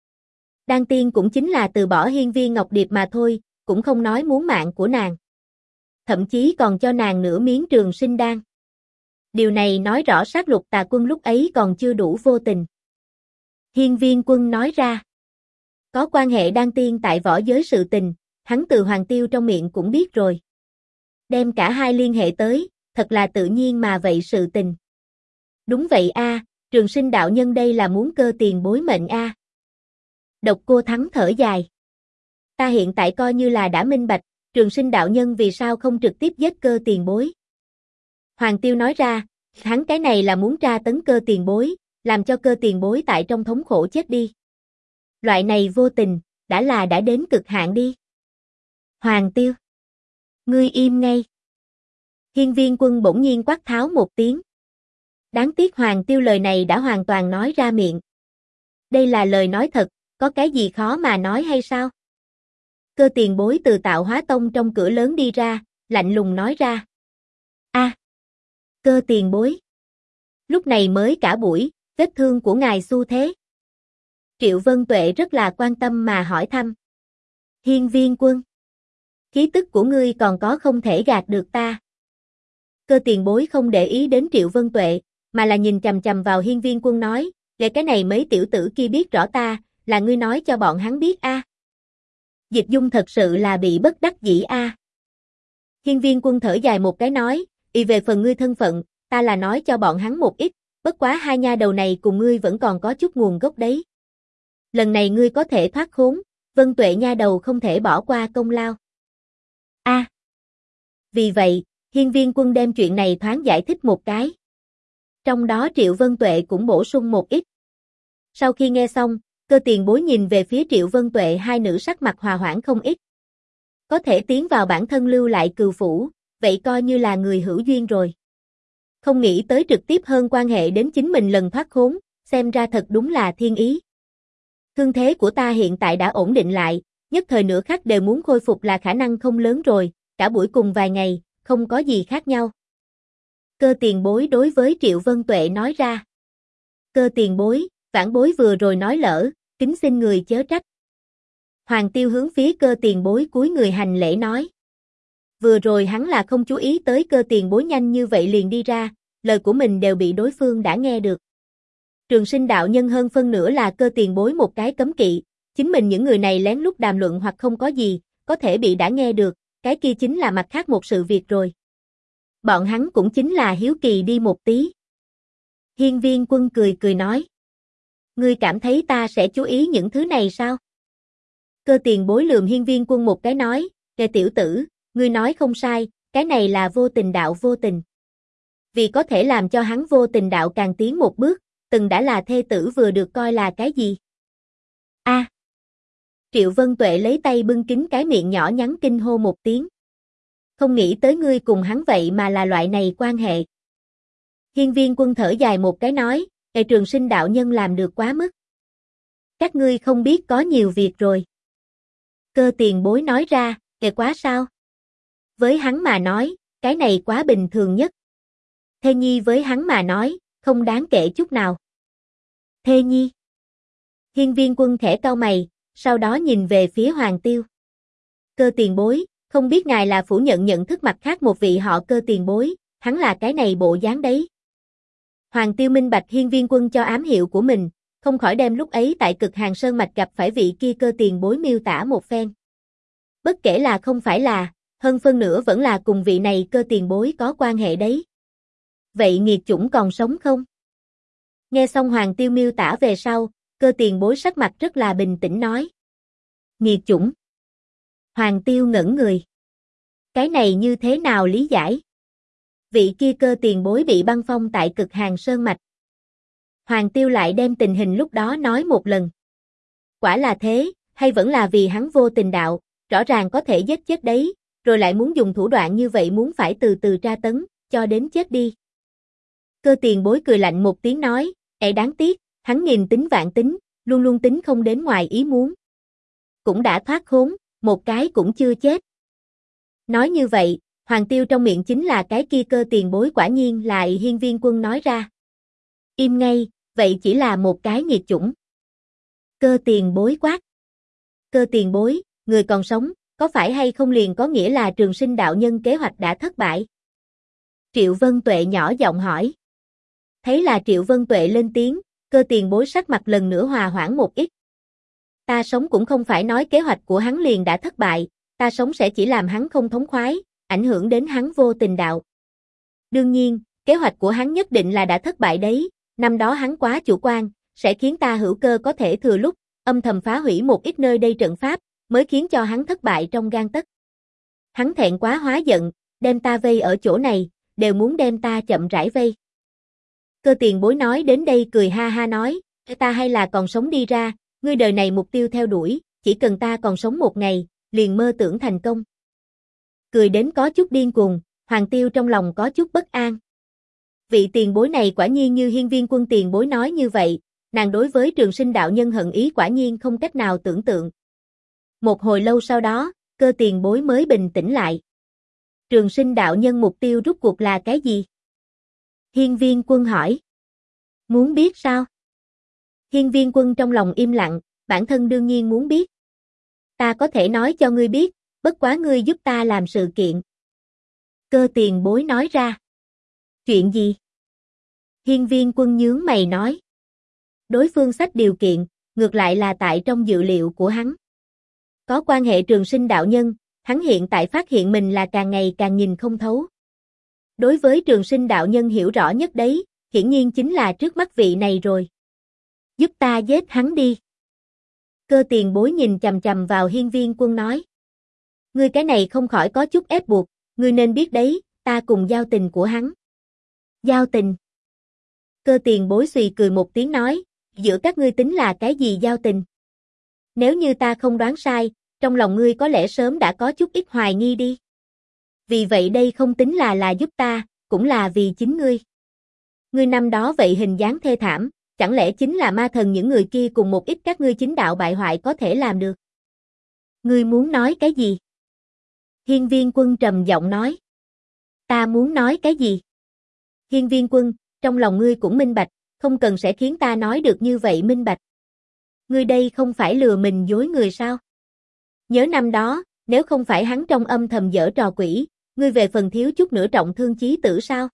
Đan Tiên cũng chính là từ bỏ Hiên Viên Ngọc Điệp mà thôi, cũng không nói muốn mạng của nàng. Thậm chí còn cho nàng nửa miếng Trường Sinh đan. Điều này nói rõ sát Lục Tà Quân lúc ấy còn chưa đủ vô tình. Hiên Viên Quân nói ra. Có quan hệ Đan Tiên tại võ giới sự tình, hắn từ Hoàng Tiêu trong miệng cũng biết rồi. Đem cả hai liên hệ tới, thật là tự nhiên mà vậy sự tình. Đúng vậy a, Trường Sinh đạo nhân đây là muốn Cơ tiền bối mệnh a. Độc Cô Thắng thở dài. Ta hiện tại coi như là đã minh bạch, Trường Sinh đạo nhân vì sao không trực tiếp giết Cơ tiền bối. Hoàng Tiêu nói ra, hắn cái này là muốn tra tấn Cơ tiền bối, làm cho Cơ tiền bối tại trong thống khổ chết đi. Loại này vô tình, đã đến cực hạn đi. Hoàng Tiêu. Ngươi im ngay. Hiên Viên Quân bỗng nhiên quát tháo một tiếng. Đáng tiếc Hoàng Tiêu lời này đã hoàn toàn nói ra miệng. Đây là lời nói thật, có cái gì khó mà nói hay sao? Cơ tiền bối từ Tạo Hóa Tông trong cửa lớn đi ra, lạnh lùng nói ra. A, Cơ tiền bối. Lúc này mới cả buổi, vết thương của ngài xu thế. Triệu Vân Tuệ rất là quan tâm mà hỏi thăm. Hiên Viên Quân. Khí tức của ngươi còn có không thể gạt được ta. Cơ tiền bối không để ý đến Triệu Vân Tuệ, mà là nhìn chằm chằm vào Hiên Viên Quân nói, để cái này mấy tiểu tử kia biết rõ ta, là ngươi nói cho bọn hắn biết a. Dịch Dung thật sự là bị bất đắc dĩ a. Hiên Viên Quân thở dài một cái nói, về phần ngươi thân phận, ta là nói cho bọn hắn một ít, bất quá hai nha đầu này cùng ngươi vẫn còn có chút nguồn gốc đấy. Lần này ngươi có thể thoát khốn, Vân Tuệ nha đầu không thể bỏ qua công lao. A. Vì vậy, Hiên Viên Quân đem chuyện này thoáng giải thích một cái. Trong đó Triệu Vân Tuệ cũng bổ sung một ít. Sau khi nghe xong, Cơ tiền bối nhìn về phía Triệu Vân Tuệ hai nữ sắc mặt hòa hoãn không ít. Có thể tiến vào bản thân lưu lại Cừu Phủ, vậy coi như là người hữu duyên rồi. Không nghĩ tới trực tiếp hơn quan hệ đến chính mình lần thoát khốn, xem ra thật đúng là thiên ý. Thương thế của ta hiện tại đã ổn định lại, nhất thời nửa khắc đều muốn khôi phục là khả năng không lớn rồi, cả buổi cùng vài ngày, không có gì khác nhau. Cơ tiền bối đối với Triệu Vân Tuệ nói ra. Cơ tiền bối, vãn bối vừa rồi nói lỡ, kính xin người chớ trách. Hoàng Tiêu hướng phía Cơ tiền bối cúi người hành lễ nói. Vừa rồi hắn là không chú ý tới Cơ tiền bối nhanh như vậy liền đi ra, lời của mình đều bị đối phương đã nghe được. Trường Sinh đạo nhân hơn phân nửa là Cơ tiền bối một cái cấm kỵ, chính mình những người này lén lút đàm luận hoặc không có gì, có thể bị đã nghe được, cái kia chính là mặt khác một sự việc rồi. Bọn hắn cũng chính là hiếu kỳ đi một tí. Hiên Viên Quân cười cười nói. Ngươi cảm thấy ta sẽ chú ý những thứ này sao? Cơ tiền bối lườm Hiên Viên Quân một cái nói, kẻ tiểu tử, ngươi nói không sai, cái này là vô tình đạo vô tình. Vì có thể làm cho hắn vô tình đạo càng tiến một bước, từng đã là thê tử vừa được coi là cái gì? A. Triệu Vân Tuệ lấy tay bưng kín cái miệng nhỏ nhắn kinh hô một tiếng. Không nghĩ tới ngươi cùng hắn vậy mà là loại này quan hệ. Hiên Viên Quân thở dài một cái nói, Trường Sinh đạo nhân làm được quá mức. Các ngươi không biết có nhiều việc rồi. Cơ tiền bối nói ra, quá sao? Với hắn mà nói, cái này quá bình thường nhất. Thê nhi với hắn mà nói, không đáng kể chút nào. Thê nhi. Hiên Viên Quân khẽ cau mày, sau đó nhìn về phía Hoàng Tiêu. Cơ tiền bối, không biết ngài là phủ nhận nhận thức mặt khác một vị họ Cơ tiền bối, hắn là cái này bộ dáng đấy. Hoàng Tiêu minh bạch Hiên Viên Quân cho ám hiệu của mình, không khỏi đem lúc ấy tại Cực Hàn Sơn Mạch gặp phải vị kia Cơ tiền bối miêu tả một phen. Bất kể là không phải là, hơn phân nửa vẫn là cùng vị này Cơ tiền bối có quan hệ đấy. Vậy nghiệt chủng còn sống không? Nghe xong Hoàng Tiêu miêu tả về sau, Cơ tiền bối sắc mặt rất là bình tĩnh nói. Nghiệt chủng. Hoàng Tiêu ngẩn người. Cái này như thế nào lý giải? Vị kia Cơ tiền bối bị băng phong tại Cực Hàn Sơn Mạch. Hoàng Tiêu lại đem tình hình lúc đó nói một lần. Quả là thế, hay vẫn là vì hắn vô tình đạo, rõ ràng có thể giết chết đấy, rồi lại muốn dùng thủ đoạn như vậy muốn phải từ từ tra tấn, cho đến chết đi. Cơ tiền bối cười lạnh một tiếng nói, đáng tiếc, hắn nghìn tính vạn tính, luôn luôn tính không đến ngoài ý muốn. Cũng đã thoát khốn, một cái cũng chưa chết. Nói như vậy, Hoàng Tiêu trong miệng chính là cái kia Cơ tiền bối quả nhiên lại Hiên Viên Quân nói ra. Im ngay, vậy chỉ là một cái nghiệt chủng. Cơ tiền bối quát. Cơ tiền bối, người còn sống, có phải hay không liền có nghĩa là Trường Sinh đạo nhân kế hoạch đã thất bại? Triệu Vân Tuệ nhỏ giọng hỏi. Thấy là Triệu Vân Tuệ lên tiếng, Cơ tiền bối sắc mặt lần nữa hòa hoãn một ít. Ta sống cũng không phải nói kế hoạch của hắn liền đã thất bại, ta sống sẽ chỉ làm hắn không thống khoái, ảnh hưởng đến hắn vô tình đạo. Đương nhiên, kế hoạch của hắn nhất định là đã thất bại đấy, năm đó hắn quá chủ quan, sẽ khiến ta hữu cơ có thể thừa lúc, âm thầm phá hủy một ít nơi đây trận pháp, mới khiến cho hắn thất bại trong gang tấc. Hắn thẹn quá hóa giận, đem ta vây ở chỗ này, đều muốn đem ta chậm rãi vây. Cơ tiền bối nói đến đây cười ha ha nói, ta hay là còn sống đi ra, ngươi đời này mục tiêu theo đuổi, chỉ cần ta còn sống một ngày, liền mơ tưởng thành công. Cười đến có chút điên cuồng, Hoàng Tiêu trong lòng có chút bất an. Vị tiền bối này quả nhiên như Hiên Viên Quân tiền bối nói như vậy, nàng đối với Trường Sinh đạo nhân hận ý quả nhiên không cách nào tưởng tượng. Một hồi lâu sau đó, Cơ tiền bối mới bình tĩnh lại. Trường Sinh đạo nhân mục tiêu rút cuộc là cái gì? Hiên Viên Quân hỏi. Muốn biết sao? Hiên Viên Quân trong lòng im lặng, bản thân đương nhiên muốn biết. Ta có thể nói cho ngươi biết, bất quá ngươi giúp ta làm sự kiện. Cơ tiền bối nói ra. Chuyện gì? Hiên Viên Quân nhướng mày nói. Đối phương sách điều kiện, ngược lại là tại trong dự liệu của hắn. Có quan hệ Trường Sinh đạo nhân, hắn hiện tại phát hiện mình là càng ngày càng nhìn không thấu. Đối với Trường Sinh đạo nhân hiểu rõ nhất đấy, hiển nhiên chính là trước mắt vị này rồi. Giúp ta giết hắn đi. Cơ tiền bối nhìn chằm chằm vào Hiên Viên Quân nói. Ngươi cái này không khỏi có chút ép buộc, ngươi nên biết đấy, ta cùng giao tình của hắn. Giao tình. Cơ tiền bối xùy cười một tiếng nói, giữa các ngươi tính là cái gì giao tình? Nếu như ta không đoán sai, trong lòng ngươi có lẽ sớm đã có chút ít hoài nghi đi. Vì vậy đây không tính là giúp ta, cũng là vì chính ngươi. Ngươi năm đó vậy hình dáng thê thảm, chẳng lẽ chính là ma thần những người kia cùng một ít các ngươi chính đạo bại hoại có thể làm được? Ngươi muốn nói cái gì? Hiên Viên Quân trầm giọng nói. Ta muốn nói cái gì? Hiên Viên Quân, trong lòng ngươi cũng minh bạch, không cần sẽ khiến ta nói được như vậy minh bạch. Ngươi đây không phải lừa mình dối người sao? Nhớ năm đó, nếu không phải hắn trong âm thầm giở trò quỷ, ngươi về phần thiếu chút nữa trọng thương chí tử sao?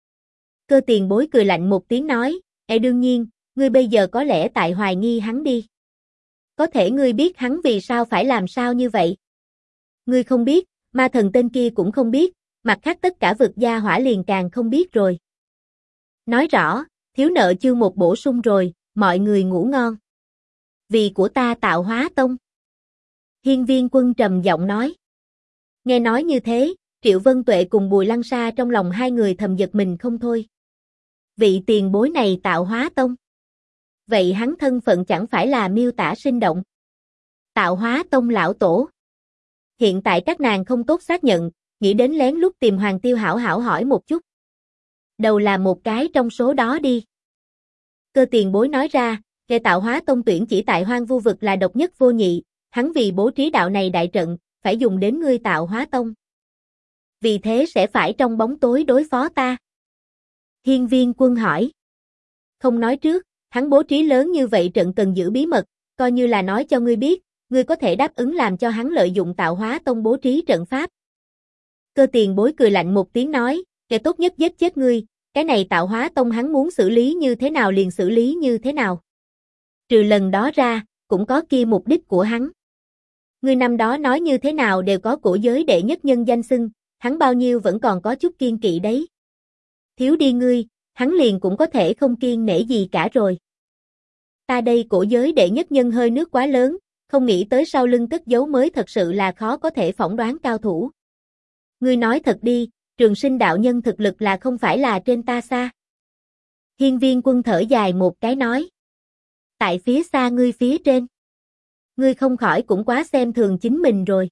Cơ tiền bối cười lạnh một tiếng nói, đương nhiên, ngươi bây giờ có lẽ tại hoài nghi hắn đi. Có thể ngươi biết hắn vì sao phải làm sao như vậy? Ngươi không biết, ma thần tên kia cũng không biết, mặt khác tất cả vực gia hỏa liền càng không biết rồi. Nói rõ, thiếu nợ chương một bổ sung rồi, mọi người ngủ ngon. Vì của ta Tạo Hóa Tông. Hiên Viên Quân trầm giọng nói. Nghe nói như thế, Triệu Vân Tuệ cùng Bùi Lăng Sa trong lòng hai người thầm giật mình không thôi. Vị tiền bối này Tạo Hóa Tông. Vậy hắn thân phận chẳng phải là miêu tả sinh động. Tạo Hóa Tông lão tổ. Hiện tại các nàng không tốt xác nhận, nghĩ đến lén lút tìm Hoàng Tiêu hảo hảo hỏi một chút. Đầu là một cái trong số đó đi. Cơ tiền bối nói ra, Kẻ tạo hóa tông tuyển chỉ tại Hoang Vu vực là độc nhất vô nhị, hắn vì bố trí đạo này đại trận, phải dùng đến ngươi tạo hóa tông. Vì thế sẽ phải trong bóng tối đối phó ta. Hiên Viên Quân hỏi. Không nói trước, hắn bố trí lớn như vậy trận cần giữ bí mật, coi như là nói cho ngươi biết, ngươi có thể đáp ứng làm cho hắn lợi dụng tạo hóa tông bố trí trận pháp. Cơ Tiền Bối cười lạnh một tiếng nói, kẻ tốt nhất giết chết ngươi, cái này tạo hóa tông hắn muốn xử lý như thế nào liền xử lý như thế nào. Trừ lần đó ra, cũng có kia mục đích của hắn. Ngươi năm đó nói như thế nào đều có cổ giới đệ nhất nhân danh xưng, hắn bao nhiêu vẫn còn có chút kiên kỵ đấy. Thiếu đi ngươi, hắn liền cũng có thể không kiên nể gì cả rồi. Ta đây cổ giới đệ nhất nhân hơi nước quá lớn, không nghĩ tới sau lưng cất giấu mới thật sự là khó có thể phỏng đoán cao thủ. Ngươi nói thật đi, Trường Sinh đạo nhân thực lực là không phải là trên ta xa. Hiên Viên Quân thở dài một cái nói. Tại phía xa ngươi phía trên. Ngươi không khỏi cũng quá xem thường chính mình rồi.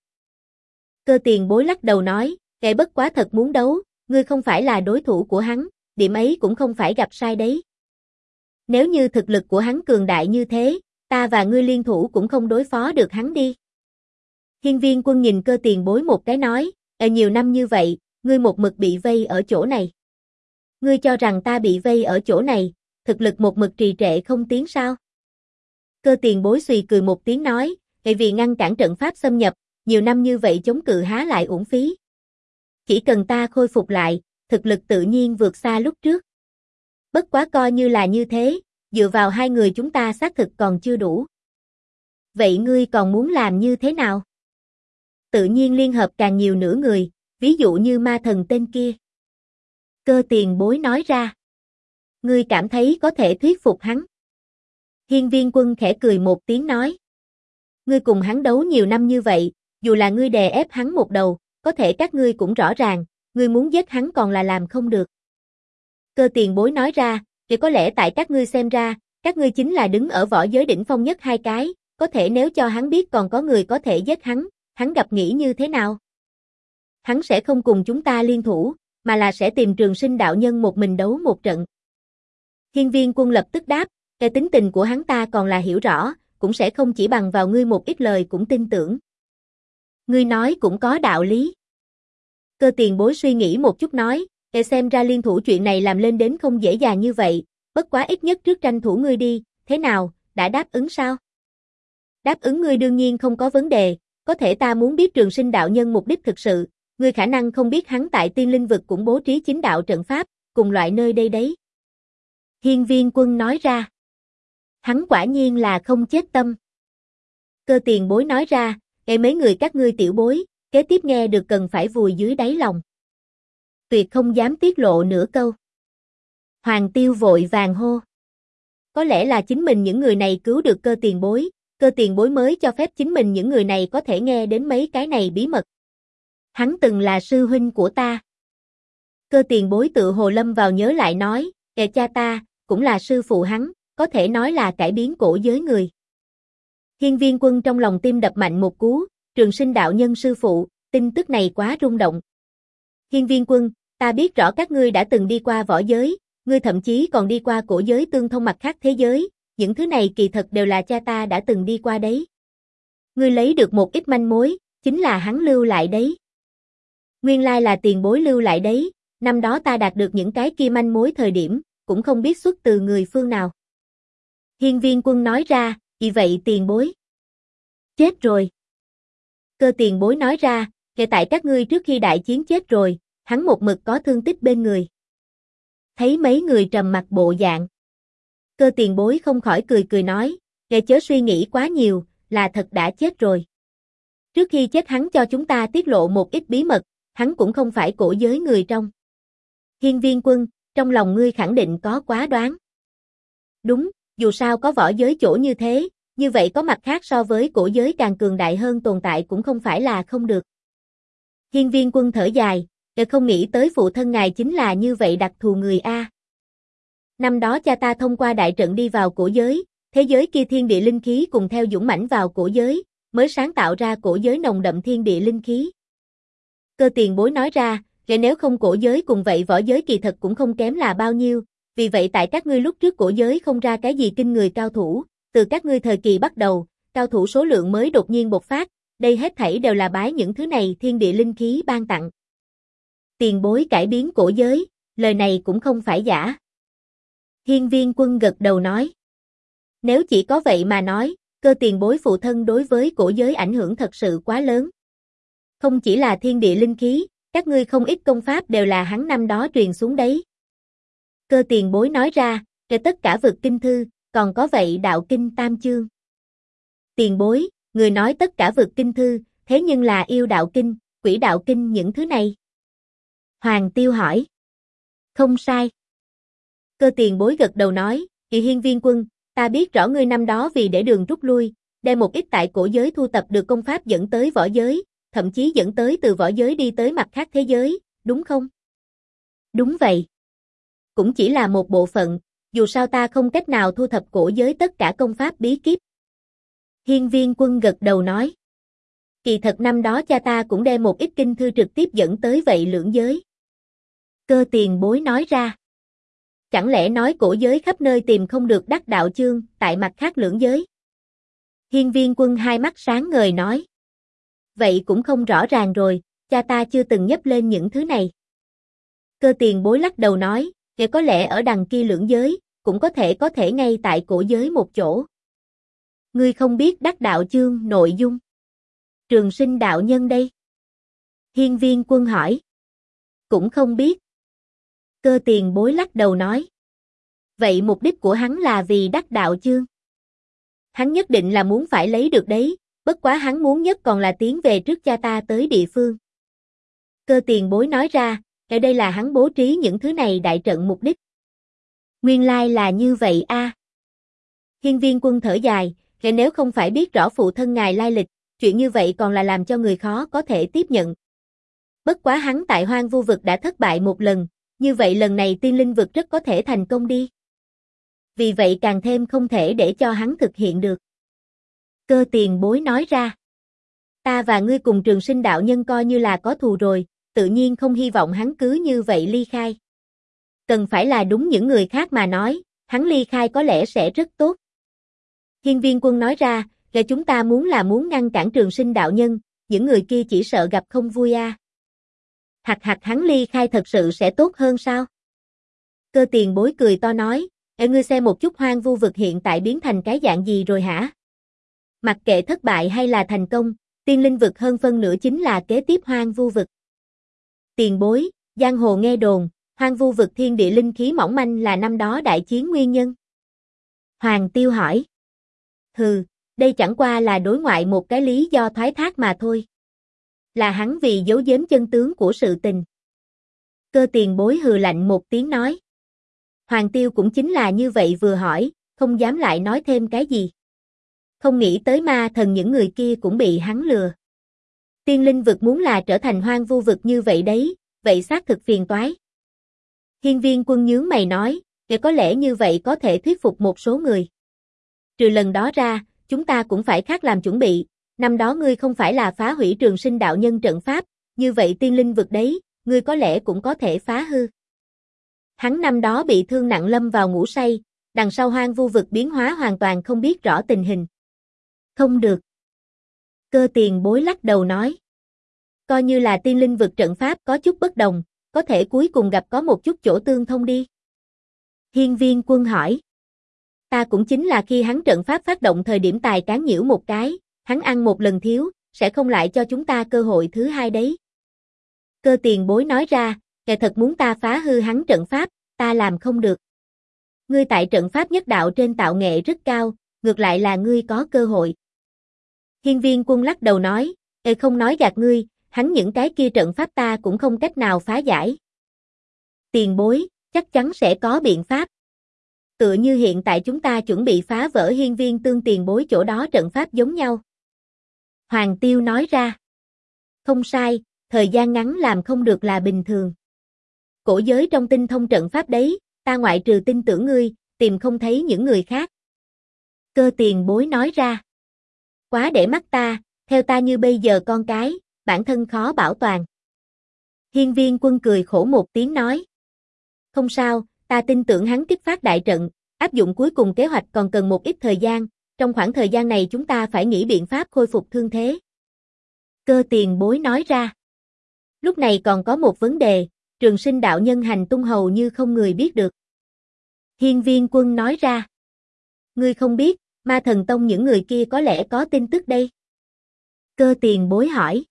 Cơ Tiền Bối lắc đầu nói, kẻ bất quá thật muốn đấu, ngươi không phải là đối thủ của hắn, điểm ấy cũng không phải gặp sai đấy. Nếu như thực lực của hắn cường đại như thế, ta và ngươi liên thủ cũng không đối phó được hắn đi. Hiên Viên Quân nhìn Cơ Tiền Bối một cái nói, nhiều năm như vậy, ngươi một mực bị vây ở chỗ này. Ngươi cho rằng ta bị vây ở chỗ này, thực lực một mực trì trệ không tiến sao? Cơ Tiền Bối suy cười một tiếng nói, vì ngăn cản trận pháp xâm nhập, nhiều năm như vậy chống cự há lại uổng phí. Chỉ cần ta khôi phục lại, thực lực tự nhiên vượt xa lúc trước. Bất quá coi như là như thế, dựa vào hai người chúng ta xác thực còn chưa đủ. Vậy ngươi còn muốn làm như thế nào? Tự nhiên liên hợp càng nhiều nửa người, ví dụ như ma thần tên kia. Cơ Tiền Bối nói ra. Ngươi cảm thấy có thể thuyết phục hắn. Hiên Viên Quân khẽ cười một tiếng nói. Ngươi cùng hắn đấu nhiều năm như vậy, dù là ngươi đè ép hắn một đầu, có thể các ngươi cũng rõ ràng, ngươi muốn giết hắn còn là làm không được. Cơ Tiền Bối nói ra, thì có lẽ tại các ngươi xem ra, các ngươi chính là đứng ở võ giới đỉnh phong nhất hai cái, có thể nếu cho hắn biết còn có người có thể giết hắn gặp nghĩ như thế nào? Hắn sẽ không cùng chúng ta liên thủ, mà là sẽ tìm Trường Sinh đạo nhân một mình đấu một trận. Hiên Viên Quân lập tức đáp, cái tính tình của hắn ta còn là hiểu rõ, cũng sẽ không chỉ bằng vào ngươi một ít lời cũng tin tưởng. Ngươi nói cũng có đạo lý. Cơ Tiền Bối suy nghĩ một chút nói, xem ra liên thủ chuyện này làm lên đến không dễ dàng như vậy, bất quá ít nhất trước tranh thủ ngươi đi, thế nào, đã đáp ứng sao? Đáp ứng ngươi đương nhiên không có vấn đề, có thể ta muốn biết Trường Sinh đạo nhân mục đích thực sự, ngươi khả năng không biết hắn tại Tiên Linh vực cũng bố trí chính đạo trận pháp, cùng loại nơi đây đấy. Hiên Viên Quân nói ra. Hắn quả nhiên là không chết tâm. Cơ Tiền Bối nói ra, mấy người các ngươi tiểu bối, kế tiếp nghe được cần phải vùi dưới đáy lòng. Tuyệt không dám tiết lộ nửa câu. Hoàng Tiêu vội vàng hô. Có lẽ là chính mình những người này cứu được Cơ Tiền Bối mới cho phép chính mình những người này có thể nghe đến mấy cái này bí mật. Hắn từng là sư huynh của ta. Cơ Tiền Bối tự hồ lâm vào nhớ lại nói, cha ta, cũng là sư phụ hắn, có thể nói là cải biến cổ giới người. Hiên Viên Quân trong lòng tim đập mạnh một cú, Trường Sinh đạo nhân sư phụ, tin tức này quá rung động. Hiên Viên Quân, ta biết rõ các ngươi đã từng đi qua võ giới, ngươi thậm chí còn đi qua cổ giới tương thông mặt khác thế giới, những thứ này kỳ thật đều là cha ta đã từng đi qua đấy. Ngươi lấy được một ít manh mối, chính là hắn lưu lại đấy. Nguyên lai là tiền bối lưu lại đấy, năm đó ta đạt được những cái kia manh mối thời điểm, cũng không biết xuất từ người phương nào. Hiên Viên Quân nói ra, vì vậy tiền bối chết rồi. Cơ Tiền Bối nói ra, kể tại các ngươi trước khi đại chiến chết rồi, hắn một mực có thương tích bên người. Thấy mấy người trầm mặc bộ dạng. Cơ Tiền Bối không khỏi cười nói, kể chớ suy nghĩ quá nhiều, là thật đã chết rồi. Trước khi chết hắn cho chúng ta tiết lộ một ít bí mật, hắn cũng không phải cổ giới người trong. Hiên Viên Quân, trong lòng ngươi khẳng định có quá đoán. Đúng, dù sao có võ giới chỗ như thế, như vậy có mặt khác so với cổ giới càng cường đại hơn tồn tại cũng không phải là không được. Hiên Viên Quân thở dài, không nghĩ tới phụ thân ngài chính là như vậy đặc thù người A. Năm đó cha ta thông qua đại trận đi vào cổ giới, thế giới kia thiên địa linh khí cùng theo dũng mãnh vào cổ giới, mới sáng tạo ra cổ giới nồng đậm thiên địa linh khí. Cơ Tiền Bối nói ra, nếu không cổ giới cùng vậy võ giới kỳ thật cũng không kém là bao nhiêu, vì vậy tại các ngươi lúc trước cổ giới không ra cái gì kinh người cao thủ, từ các ngươi thời kỳ bắt đầu, cao thủ số lượng mới đột nhiên bộc phát, đây hết thảy đều là bái những thứ này thiên địa linh khí ban tặng. Tiền bối cải biến cổ giới, lời này cũng không phải giả. Hiên Viên Quân gật đầu nói. Nếu chỉ có vậy mà nói, Cơ tiền bối phụ thân đối với cổ giới ảnh hưởng thật sự quá lớn. Không chỉ là thiên địa linh khí, các ngươi không ít công pháp đều là hắn năm đó truyền xuống đấy. Cơ tiền bối nói ra, để tất cả vực kinh thư, còn có vậy đạo kinh tam chương. Tiền bối, người nói tất cả vực kinh thư, thế nhưng là yêu đạo kinh, quỷ đạo kinh những thứ này. Hoàng Tiêu hỏi. Không sai. Cơ tiền bối gật đầu nói, Hiên Viên Quân, ta biết rõ ngươi năm đó vì để đường rút lui, đem một ít tại cổ giới thu tập được công pháp dẫn tới võ giới, thậm chí dẫn tới từ võ giới đi tới mặt khác thế giới, đúng không? Đúng vậy. Cũng chỉ là một bộ phận, dù sao ta không cách nào thu thập cổ giới tất cả công pháp bí kíp. Hiên Viên Quân gật đầu nói. Kỳ thật năm đó cha ta cũng đem một ít kinh thư trực tiếp dẫn tới vậy lưỡng giới. Cơ tiền bối nói ra. Chẳng lẽ nói cổ giới khắp nơi tìm không được đắc đạo chương, tại mặt khác lưỡng giới? Hiên Viên Quân hai mắt sáng ngời nói. Vậy cũng không rõ ràng rồi, cha ta chưa từng nhấp lên những thứ này. Cơ tiền bối lắc đầu nói, kể có lẽ ở đằng kia lưỡng giới, cũng có thể ngay tại cổ giới một chỗ. Ngươi không biết đắc đạo chương nội dung. Trường Sinh đạo nhân đây. Hiên Viên Quân hỏi. Cũng không biết. Cơ tiền bối lắc đầu nói. Vậy mục đích của hắn là vì đắc đạo chương. Hắn nhất định là muốn phải lấy được đấy, bất quá hắn muốn nhất còn là tiến về trước cha ta tới địa phương. Cơ tiền bối nói ra, ở đây là hắn bố trí những thứ này đại trận mục đích. Nguyên lai là như vậy a. Hiên Viên Quân thở dài, nếu không phải biết rõ phụ thân ngài lai lịch, chuyện như vậy còn là làm cho người khó có thể tiếp nhận. Bất quá hắn tại Hoang Vu vực đã thất bại một lần, như vậy lần này Tiên Linh vực rất có thể thành công đi. Vì vậy càng thêm không thể để cho hắn thực hiện được. Cơ tiền bối nói ra. Ta và ngươi cùng Trường Sinh đạo nhân coi như là có thù rồi, tự nhiên không hy vọng hắn cứ như vậy ly khai. Cần phải là đúng những người khác mà nói, hắn ly khai có lẽ sẽ rất tốt. Hiên Viên Quân nói ra, là chúng ta muốn ngăn cản Trường Sinh đạo nhân, những người kia chỉ sợ gặp không vui a. Hạt hắn ly khai thật sự sẽ tốt hơn sao? Cơ tiền bối cười to nói, ngươi xem một chút Hoang Vu vực hiện tại biến thành cái dạng gì rồi hả? Mặc kệ thất bại hay là thành công, Tiên Linh vực hơn phân nửa chính là kế tiếp Hoang Vu vực. Tiền bối, giang hồ nghe đồn, Hoang Vu vực thiên địa linh khí mỏng manh là năm đó đại chiến nguyên nhân. Hoàng Tiêu hỏi. Hừ, đây chẳng qua là đối ngoại một cái lý do thoái thác mà thôi. Là hắn vì giấu giếm chân tướng của sự tình. Cơ tiền bối hừ lạnh một tiếng nói. Hoàng Tiêu cũng chính là như vậy vừa hỏi, không dám lại nói thêm cái gì. Không nghĩ tới ma thần những người kia cũng bị hắn lừa. Tiên Linh vực muốn là trở thành Hoang Vu vực như vậy đấy, vậy xác thực phiền toái. Hiên Viên Quân nhướng mày nói, để có lẽ như vậy có thể thuyết phục một số người. Trừ lần đó ra, chúng ta cũng phải khác làm chuẩn bị, năm đó ngươi không phải là phá hủy Trường Sinh đạo nhân trận pháp, như vậy Tiên Linh vực đấy, ngươi có lẽ cũng có thể phá hư. Hắn năm đó bị thương nặng lâm vào ngủ say, đằng sau Hoang Vu vực biến hóa hoàn toàn không biết rõ tình hình. Không được. Cơ tiền bối lắc đầu nói. Coi như là Tiên Linh vực trận pháp có chút bất đồng, có thể cuối cùng gặp có một chút chỗ tương thông đi. Hiên Viên Quân hỏi. Ta cũng chính là khi hắn trận pháp phát động thời điểm tài cán nhiễu một cái, hắn ăn một lần thiếu, sẽ không lại cho chúng ta cơ hội thứ hai đấy. Cơ tiền bối nói ra, kẻ thật muốn ta phá hư hắn trận pháp, ta làm không được. Ngươi tại trận pháp nhất đạo trên tạo nghệ rất cao, ngược lại là ngươi có cơ hội. Hiên Viên Quân lắc đầu nói, không nói gạt ngươi, hắn những cái kia trận pháp ta cũng không cách nào phá giải. Tiền bối, chắc chắn sẽ có biện pháp. Tựa như hiện tại chúng ta chuẩn bị phá vỡ Hiên Viên Tương tiền bối chỗ đó trận pháp giống nhau. Hoàng Tiêu nói ra. Không sai, thời gian ngắn làm không được là bình thường. Cổ giới trong tinh thông trận pháp đấy, ta ngoại trừ tin tưởng ngươi, tìm không thấy những người khác. Cơ tiền bối nói ra. Quá để mắt ta, theo ta như bây giờ con cái, bản thân khó bảo toàn. Hiên Viên Quân cười khổ một tiếng nói. Không sao, Ta tin tưởng hắn kích phát đại trận, áp dụng cuối cùng kế hoạch còn cần một ít thời gian, trong khoảng thời gian này chúng ta phải nghĩ biện pháp khôi phục thương thế. Cơ tiền bối nói ra. Lúc này còn có một vấn đề, Trường Sinh đạo nhân hành tung hầu như không người biết được. Hiên Viên Quân nói ra. Ngươi không biết, Ma Thần Tông những người kia có lẽ có tin tức đây. Cơ tiền bối hỏi.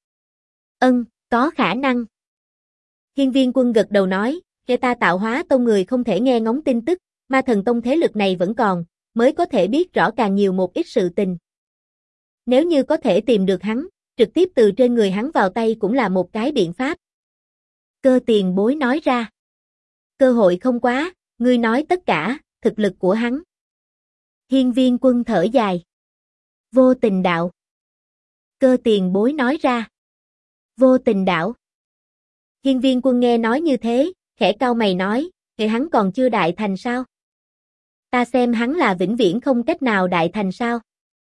Có khả năng. Hiên Viên Quân gật đầu nói, kẻ ta Tạo Hóa Tông người không thể nghe ngóng tin tức, Ma Thần Tông thế lực này vẫn còn, mới có thể biết rõ càng nhiều một ít sự tình. Nếu như có thể tìm được hắn, trực tiếp từ trên người hắn vào tay cũng là một cái biện pháp. Cơ tiền bối nói ra. Cơ hội không quá, ngươi nói tất cả, thực lực của hắn. Hiên Viên Quân thở dài. Vô tình đạo. Cơ tiền bối nói ra. Vô tình đạo. Hiên Viên Quân nghe nói như thế, khẽ cau mày nói, thì hắn còn chưa đại thành sao? Ta xem hắn là vĩnh viễn không cách nào đại thành sao?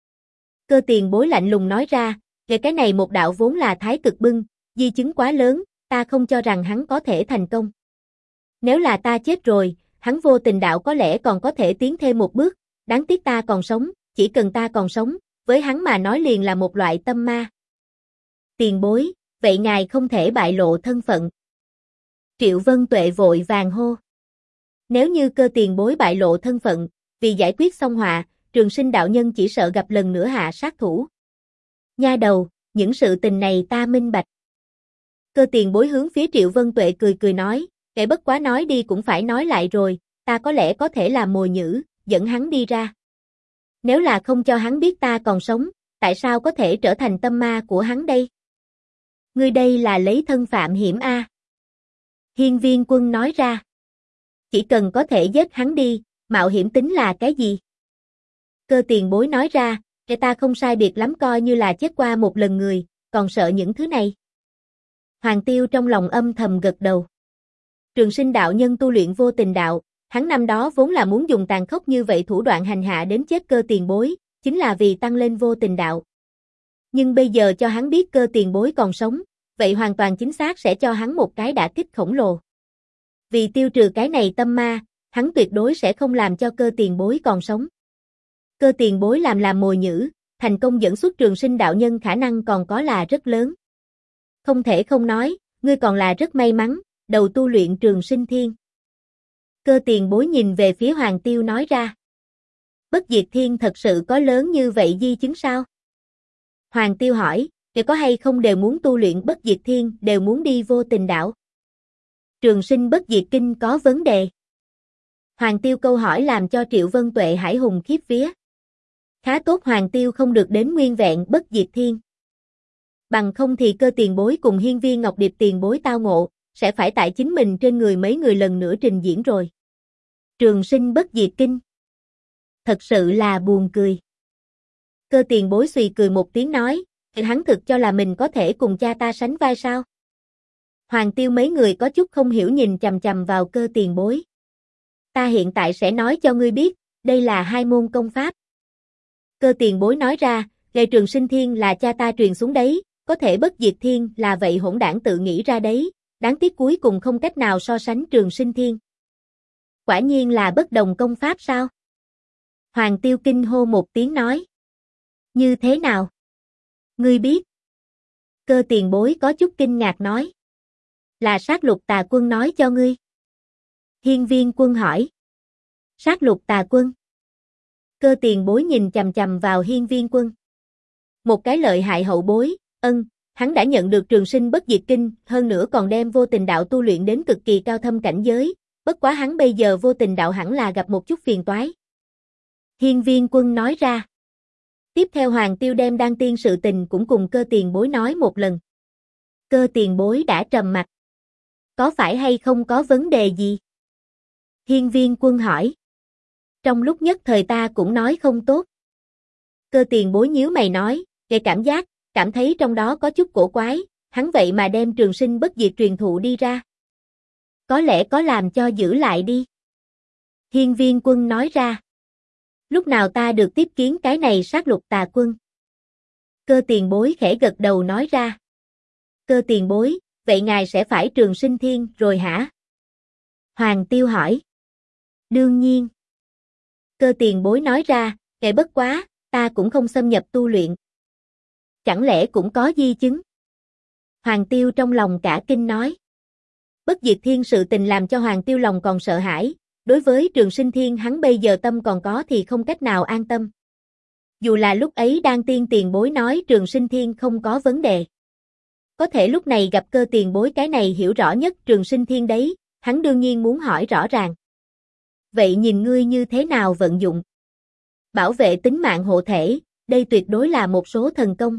Cơ tiền bối lạnh lùng nói ra, về cái này một đạo vốn là thái cực bưng, di chứng quá lớn, ta không cho rằng hắn có thể thành công. Nếu là ta chết rồi, hắn vô tình đạo có lẽ còn có thể tiến thêm một bước, đáng tiếc ta còn sống, chỉ cần ta còn sống, với hắn mà nói liền là một loại tâm ma. Tiền bối, vậy ngài không thể bại lộ thân phận. Triệu Vân Tuệ vội vàng hô. Nếu như cơ tiền bối bại lộ thân phận, vì giải quyết xong họa, Trường Sinh đạo nhân chỉ sợ gặp lần nữa hạ sát thủ. Nha đầu, những sự tình này ta minh bạch. Cơ tiền bối hướng phía Triệu Vân Tuệ cười cười nói, kẻ bất quá nói đi cũng phải nói lại rồi, ta có lẽ có thể làm mồi nhử, dẫn hắn đi ra. Nếu là không cho hắn biết ta còn sống, tại sao có thể trở thành tâm ma của hắn đây? Ngươi đây là lấy thân phạm hiểm a. Hiên Viên Quân nói ra. Chỉ cần có thể giết hắn đi, mạo hiểm tính là cái gì? Cơ tiền bối nói ra, kẻ ta không sai biệt lắm coi như là chết qua một lần người, còn sợ những thứ này. Hoàng Tiêu trong lòng âm thầm gật đầu. Trường Sinh đạo nhân tu luyện vô tình đạo, hắn năm đó vốn là muốn dùng tàn khốc như vậy thủ đoạn hành hạ đến chết cơ tiền bối, chính là vì tăng lên vô tình đạo. Nhưng bây giờ cho hắn biết cơ tiền bối còn sống, vậy hoàn toàn chính xác sẽ cho hắn một cái đả kích khổng lồ. Vì tiêu trừ cái này tâm ma, hắn tuyệt đối sẽ không làm cho cơ tiền bối còn sống. Cơ tiền bối làm mồi nhử, thành công dẫn xuất Trường Sinh đạo nhân khả năng còn có là rất lớn. Không thể không nói, ngươi còn là rất may mắn, đầu tu luyện Trường Sinh Thiên. Cơ tiền bối nhìn về phía Hoàng Tiêu nói ra. Bất Diệt Thiên thật sự có lớn như vậy di chứng sao? Hoàng Tiêu hỏi, để có hay không đều muốn tu luyện Bất Diệt Thiên, đều muốn đi vô tình đảo. Trường Sinh Bất Diệt Kinh có vấn đề. Hoàng Tiêu câu hỏi làm cho Triệu Vân Tuệ hải hùng khiếp vía. Khá tốt Hoàng Tiêu không được đến nguyên vẹn Bất Diệt Thiên. Bằng không thì cơ tiền bối cùng Hiên Viên Ngọc Điệp tiền bối tao ngộ, sẽ phải tại chính mình trên người mấy người lần nữa trình diễn rồi. Trường Sinh Bất Diệt Kinh. Thật sự là buồn cười. Cơ tiền bối suy cười một tiếng nói, hắn thực cho là mình có thể cùng cha ta sánh vai sao? Hoàng Tiêu mấy người có chút không hiểu nhìn chằm chằm vào cơ tiền bối. Ta hiện tại sẽ nói cho ngươi biết, đây là hai môn công pháp. Cơ tiền bối nói ra, Nghề Trường Sinh Thiên là cha ta truyền xuống đấy, có thể Bất Diệt Thiên là vậy hỗn đảng tự nghĩ ra đấy, đáng tiếc cuối cùng không cách nào so sánh Trường Sinh Thiên. Quả nhiên là bất đồng công pháp sao? Hoàng Tiêu kinh hô một tiếng nói. Như thế nào? Ngươi biết? Cơ tiền bối có chút kinh ngạc nói. Là Sát Lục Tà Quân nói cho ngươi. Hiên Viên Quân hỏi. Sát Lục Tà Quân. Cơ tiền bối nhìn chằm chằm vào Hiên Viên Quân. Một cái lợi hại hậu bối, hắn đã nhận được Trường Sinh Bất Diệt Kinh, hơn nữa còn đem vô tình đạo tu luyện đến cực kỳ cao thâm cảnh giới, bất quá hắn bây giờ vô tình đạo hẳn là gặp một chút phiền toái. Hiên Viên Quân nói ra. Tiếp theo Hoàng Tiêu đem đan tiên sự tình cũng cùng cơ tiền bối nói một lần. Cơ tiền bối đã trầm mặt. Có phải hay không có vấn đề gì? Hiên Viên Quân hỏi. Trong lúc nhất thời ta cũng nói không tốt. Cơ tiền bối nhíu mày nói, về cảm thấy trong đó có chút cổ quái, hắn vậy mà đem Trường Sinh Bất Diệt truyền thụ đi ra. Có lẽ có làm cho giữ lại đi. Hiên Viên Quân nói ra. Lúc nào ta được tiếp kiến cái này Sát Lục Tà Quân? Cơ tiền bối khẽ gật đầu nói ra. Cơ tiền bối, vậy ngài sẽ phải Trường Sinh Thiên rồi hả? Hoàng Tiêu hỏi. Đương nhiên. Cơ tiền bối nói ra, kệ bất quá, ta cũng không xâm nhập tu luyện. Chẳng lẽ cũng có di chứng? Hoàng Tiêu trong lòng cả kinh nói. Bất diệt thiên sự tình làm cho Hoàng Tiêu lòng còn sợ hãi, đối với Trường Sinh Thiên hắn bây giờ tâm còn có thì không cách nào an tâm. Dù là lúc ấy Đan Tiên tiền bối nói Trường Sinh Thiên không có vấn đề. Có thể lúc này gặp Cơ tiền bối cái này hiểu rõ nhất Trường Sinh Thiên đấy, hắn đương nhiên muốn hỏi rõ ràng. Vậy nhìn ngươi như thế nào vận dụng? Bảo vệ tính mạng hộ thể, đây tuyệt đối là một số thần công.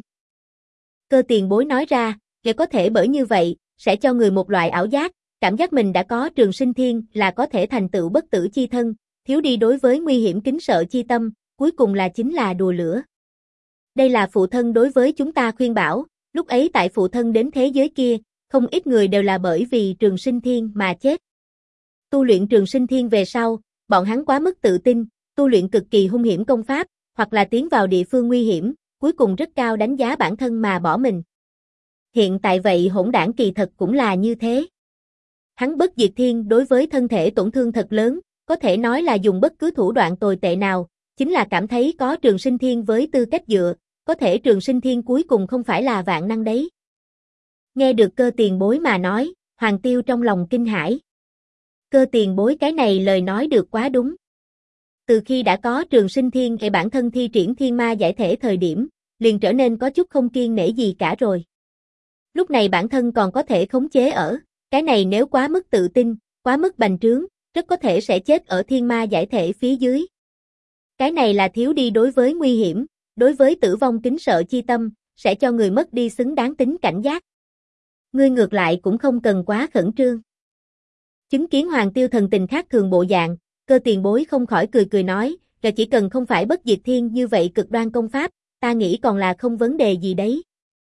Cơ tiền bối nói ra, để có thể bởi như vậy, sẽ cho người một loại ảo giác, cảm giác mình đã có Trường Sinh Thiên là có thể thành tựu bất tử chi thân, thiếu đi đối với nguy hiểm kính sợ chi tâm, cuối cùng là chính là đùa lửa. Đây là phụ thân đối với chúng ta khuyên bảo, lúc ấy tại phụ thân đến thế giới kia, không ít người đều là bởi vì Trường Sinh Thiên mà chết. Tu luyện Trường Sinh Thiên về sau, bọn hắn quá mức tự tin, tu luyện cực kỳ hung hiểm công pháp, hoặc là tiến vào địa phương nguy hiểm, cuối cùng rất cao đánh giá bản thân mà bỏ mình. Hiện tại vậy hỗn đảng kỳ thật cũng là như thế. Hắn bất diệt thiên đối với thân thể tổn thương thật lớn, có thể nói là dùng bất cứ thủ đoạn tồi tệ nào, chính là cảm thấy có Trường Sinh Thiên với tư cách dựa, có thể Trường Sinh Thiên cuối cùng không phải là vạn năng đấy. Nghe được Cơ tiền bối mà nói, Hoàng Tiêu trong lòng kinh hãi. Cơ tiền bối cái này lời nói được quá đúng. Từ khi đã có Trường Sinh Thiên để bản thân thi triển thiên ma giải thể thời điểm, liền trở nên có chút không kiêng nể gì cả rồi. Lúc này bản thân còn có thể khống chế ở, cái này nếu quá mức tự tin, quá mức bành trướng, rất có thể sẽ chết ở thiên ma giải thể phía dưới. Cái này là thiếu đi đối với nguy hiểm, đối với tử vong kính sợ chi tâm, sẽ cho người mất đi xứng đáng tính cảnh giác. Ngươi ngược lại cũng không cần quá khẩn trương. Chứng kiến Hoàng Tiêu thần tình khác thường bộ dạng, Cơ tiền bối không khỏi cười cười nói, là chỉ cần không phải bất diệt thiên như vậy cực đoan công pháp, ta nghĩ còn là không vấn đề gì đấy.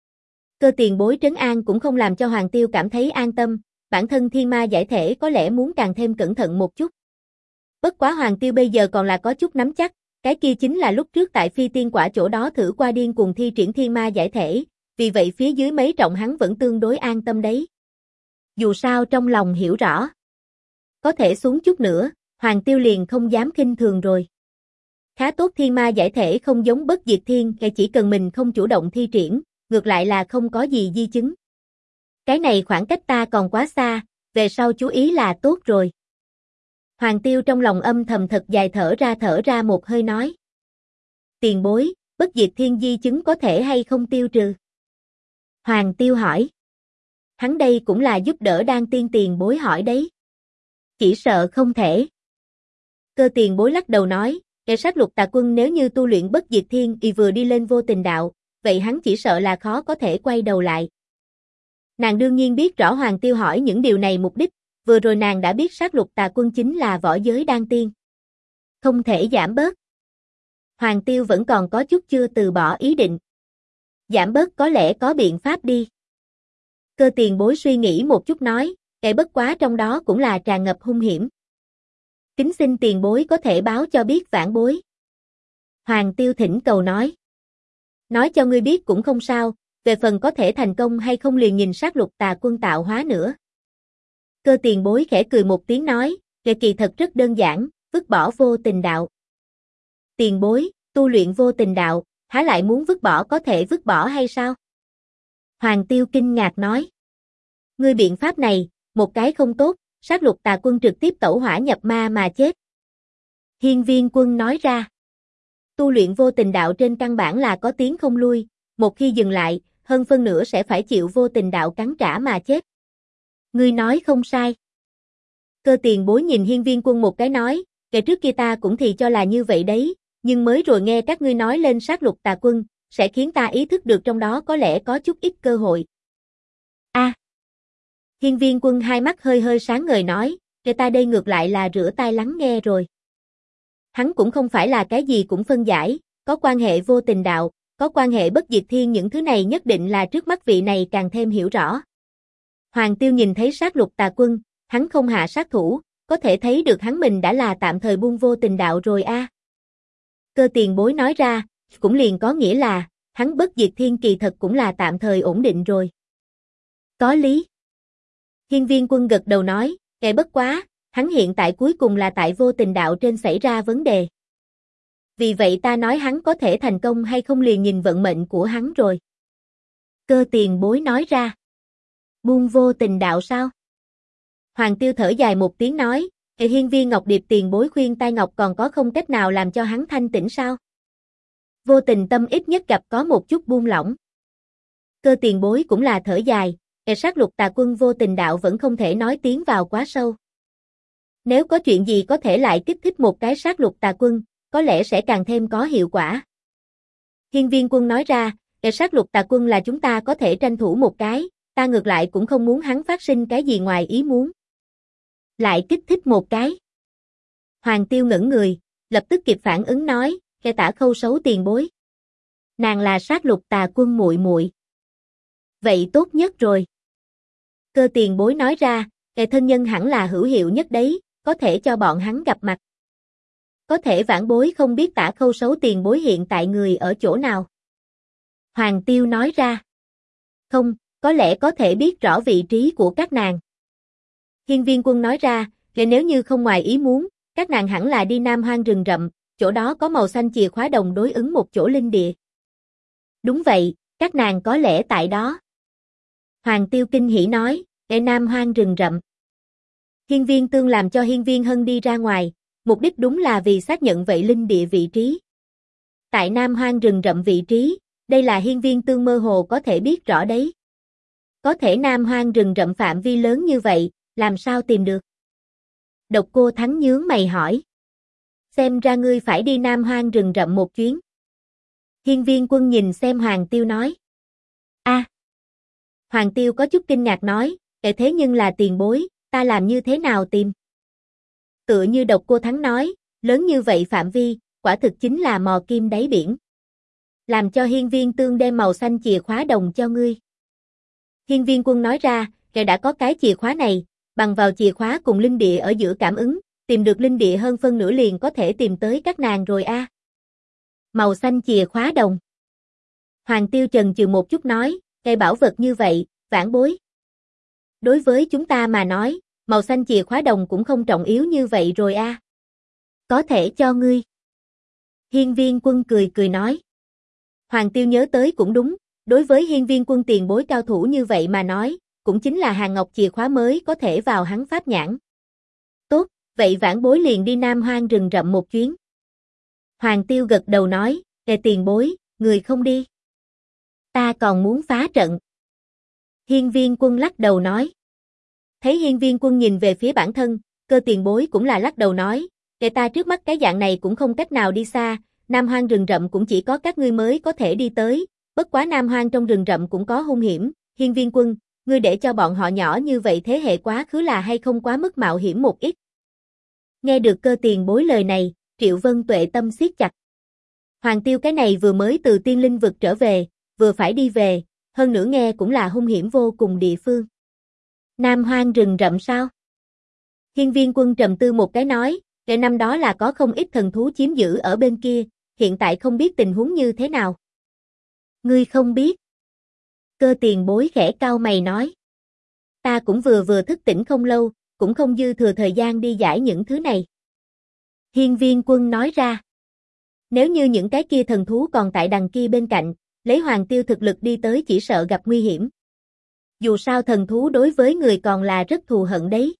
Cơ tiền bối trấn an cũng không làm cho Hoàng Tiêu cảm thấy an tâm, bản thân thiên ma giải thể có lẽ muốn càng thêm cẩn thận một chút. Bất quá Hoàng Tiêu bây giờ còn là có chút nắm chắc, cái kia chính là lúc trước tại phi tiên quả chỗ đó thử qua điên cùng thi triển thiên ma giải thể, vì vậy phía dưới mấy trọng hắn vẫn tương đối an tâm đấy. Dù sao trong lòng hiểu rõ. Có thể xuống chút nữa, Hoàng Tiêu liền không dám khinh thường rồi. Khá tốt thiên ma giải thể không giống bất diệt thiên, chỉ cần mình không chủ động thi triển, ngược lại là không có gì di chứng. Cái này khoảng cách ta còn quá xa, về sau chú ý là tốt rồi. Hoàng Tiêu trong lòng âm thầm thật dài thở ra một hơi nói. Tiền bối, bất diệt thiên di chứng có thể hay không tiêu trừ? Hoàng Tiêu hỏi. Hắn đây cũng là giúp đỡ Đan Tiên tiền bối hỏi đấy. Chỉ sợ không thể. Cơ tiền bối lắc đầu nói, kẻ sát lục tà quân nếu như tu luyện bất diệt thiên y vừa đi lên vô tình đạo, vậy hắn chỉ sợ là khó có thể quay đầu lại. Nàng đương nhiên biết rõ Hoàng Tiêu hỏi những điều này mục đích, vừa rồi nàng đã biết sát lục tà quân chính là võ giới đan tiên. Không thể giảm bớt. Hoàng Tiêu vẫn còn có chút chưa từ bỏ ý định. Giảm bớt có lẽ có biện pháp đi. Cơ tiền bối suy nghĩ một chút nói, kẻ bất quá trong đó cũng là tràn ngập hung hiểm. Kính xin tiền bối có thể báo cho biết vãn bối. Hoàng Tiêu thỉnh cầu nói. Nói cho ngươi biết cũng không sao, về phần có thể thành công hay không liền nhìn sát lục tà quân tạo hóa nữa. Cơ tiền bối khẽ cười một tiếng nói, kẻ kỳ thật rất đơn giản, vứt bỏ vô tình đạo. Tiền bối, tu luyện vô tình đạo, há lại muốn vứt bỏ có thể vứt bỏ hay sao? Hoàng Tiêu kinh ngạc nói. Ngươi biện pháp này, một cái không tốt, sát lục tà quân trực tiếp tẩu hỏa nhập ma mà chết. Hiên Viên Quân nói ra. Tu luyện vô tình đạo trên căn bản là có tiếng không lui, một khi dừng lại, hơn phân nửa sẽ phải chịu vô tình đạo cắn trả mà chết. Ngươi nói không sai. Cơ tiền bối nhìn Hiên Viên Quân một cái nói, kể trước kia ta cũng thì cho là như vậy đấy, nhưng mới rồi nghe các ngươi nói lên sát lục tà quân, sẽ khiến ta ý thức được trong đó có lẽ có chút ít cơ hội. Hiên Viên Quân hai mắt hơi hơi sáng ngời nói, kể ta đây ngược lại là rửa tai lắng nghe rồi. Hắn cũng không phải là cái gì cũng phân giải, có quan hệ vô tình đạo, có quan hệ bất diệt thiên, những thứ này nhất định là trước mắt vị này càng thêm hiểu rõ. Hoàng Tiêu nhìn thấy sát lục tà quân, hắn không hạ sát thủ, có thể thấy được hắn mình đã là tạm thời buông vô tình đạo rồi a. Cơ tiền bối nói ra, cũng liền có nghĩa là, hắn bất diệt thiên kỳ thật cũng là tạm thời ổn định rồi. Có lý. Hiên Viên Quân gật đầu nói, kẻ bất quá, Hắn hiện tại cuối cùng là tại vô tình đạo trên xảy ra vấn đề. Vì vậy ta nói hắn có thể thành công hay không liền nhìn vận mệnh của hắn rồi. Cơ tiền bối nói ra. Buông vô tình đạo sao? Hoàng Tiêu thở dài một tiếng nói, hiên viên Ngọc Điệp tiền bối khuyên tai Ngọc còn có không cách nào làm cho hắn thanh tĩnh sao? Vô tình tâm ít nhất gặp có một chút buông lỏng. Cơ tiền bối cũng là thở dài, sát lục tà quân vô tình đạo vẫn không thể nói tiến vào quá sâu. Nếu có chuyện gì có thể lại kích thích một cái sát lục tà quân, có lẽ sẽ càng thêm có hiệu quả. Hiên viên quân nói ra, sát lục tà quân là chúng ta có thể tranh thủ một cái, ta ngược lại cũng không muốn hắn phát sinh cái gì ngoài ý muốn. Lại kích thích một cái. Hoàng Tiêu ngẩn người, lập tức kịp phản ứng nói, kẻ Tả Khâu xấu tiền bối. Nàng là sát lục tà quân muội muội. Vậy tốt nhất rồi. Cơ tiền bối nói ra, kẻ thân nhân hẳn là hữu hiệu nhất đấy, có thể cho bọn hắn gặp mặt. Có thể vãn bối không biết Tả Khâu xấu tiền bối hiện tại người ở chỗ nào. Hoàng Tiêu nói ra. Không, có lẽ có thể biết rõ vị trí của các nàng. Hiên viên quân nói ra, nếu như không ngoài ý muốn, các nàng hẳn là đi Nam Hoang rừng rậm, chỗ đó có màu xanh chìa khóa đồng đối ứng một chỗ linh địa. Đúng vậy, các nàng có lẽ tại đó. Hoàng Tiêu kinh hỉ nói, Nam Hoang rừng rậm. Hiên viên tương làm cho hiên viên hân đi ra ngoài, mục đích đúng là vì xác nhận vậy linh địa vị trí. Tại Nam Hoang rừng rậm vị trí, đây là hiên viên tương mơ hồ có thể biết rõ đấy. Có thể Nam Hoang rừng rậm phạm vi lớn như vậy, làm sao tìm được? Độc Cô Thắng nhướng mày hỏi. Xem ra ngươi phải đi Nam Hoang rừng rậm một chuyến. Hiên viên quân nhìn xem Hoàng Tiêu nói. Hoàng Tiêu có chút kinh ngạc nói, thế nhưng là tiền bối, ta làm như thế nào tìm? Tựa như Độc Cô Thắng nói, lớn như vậy phạm vi, quả thực chính là mò kim đáy biển. Làm cho hiên viên tương đem màu xanh chìa khóa đồng cho ngươi. Hiên viên quân nói ra, đã có cái chìa khóa này, bằng vào chìa khóa cùng linh địa ở giữa cảm ứng, tìm được linh địa hơn phân nửa liền có thể tìm tới các nàng rồi a. Màu xanh chìa khóa đồng. Hoàng Tiêu chần chừ một chút nói, cây bảo vật như vậy, vãn bối. Đối với chúng ta mà nói, màu xanh chìa khóa đồng cũng không trọng yếu như vậy rồi a. Có thể cho ngươi. Hiên viên quân cười cười nói. Hoàng Tiêu nhớ tới cũng đúng, đối với hiên viên quân tiền bối cao thủ như vậy mà nói, cũng chính là hàng ngọc chìa khóa mới có thể vào hắn pháp nhãn. Tốt, vậy vãn bối liền đi Nam Hoang rừng rậm một chuyến. Hoàng Tiêu gật đầu nói, tiền bối, người không đi. Ta còn muốn phá trận. Hiên viên quân lắc đầu nói. Thấy hiên viên quân nhìn về phía bản thân, cơ tiền bối cũng là lắc đầu nói, ta trước mắt cái dạng này cũng không cách nào đi xa, Nam Hoang rừng rậm cũng chỉ có các ngươi mới có thể đi tới, bất quá Nam Hoang trong rừng rậm cũng có hung hiểm, hiên viên quân, ngươi để cho bọn họ nhỏ như vậy thế hệ quá khứ là hay không quá mức mạo hiểm một ít. Nghe được cơ tiền bối lời này, Triệu Vân Tuệ tâm siết chặt. Hoàng Tiêu cái này vừa mới từ tiên linh vực trở về, vừa phải đi về, hơn nữa nghe cũng là hung hiểm vô cùng địa phương. Nam Hoang rừng rậm sao? Hiên viên quân trầm tư một cái nói, năm đó là có không ít thần thú chiếm giữ ở bên kia, hiện tại không biết tình huống như thế nào. Ngươi không biết. Cơ tiền bối khẽ cau mày nói. Ta cũng vừa thức tỉnh không lâu, cũng không dư thừa thời gian đi giải những thứ này. Hiên viên quân nói ra. Nếu như những cái kia thần thú còn tại đằng kia bên cạnh, lấy Hoàng Tiêu thực lực đi tới chỉ sợ gặp nguy hiểm. Dù sao thần thú đối với người còn là rất thù hận đấy.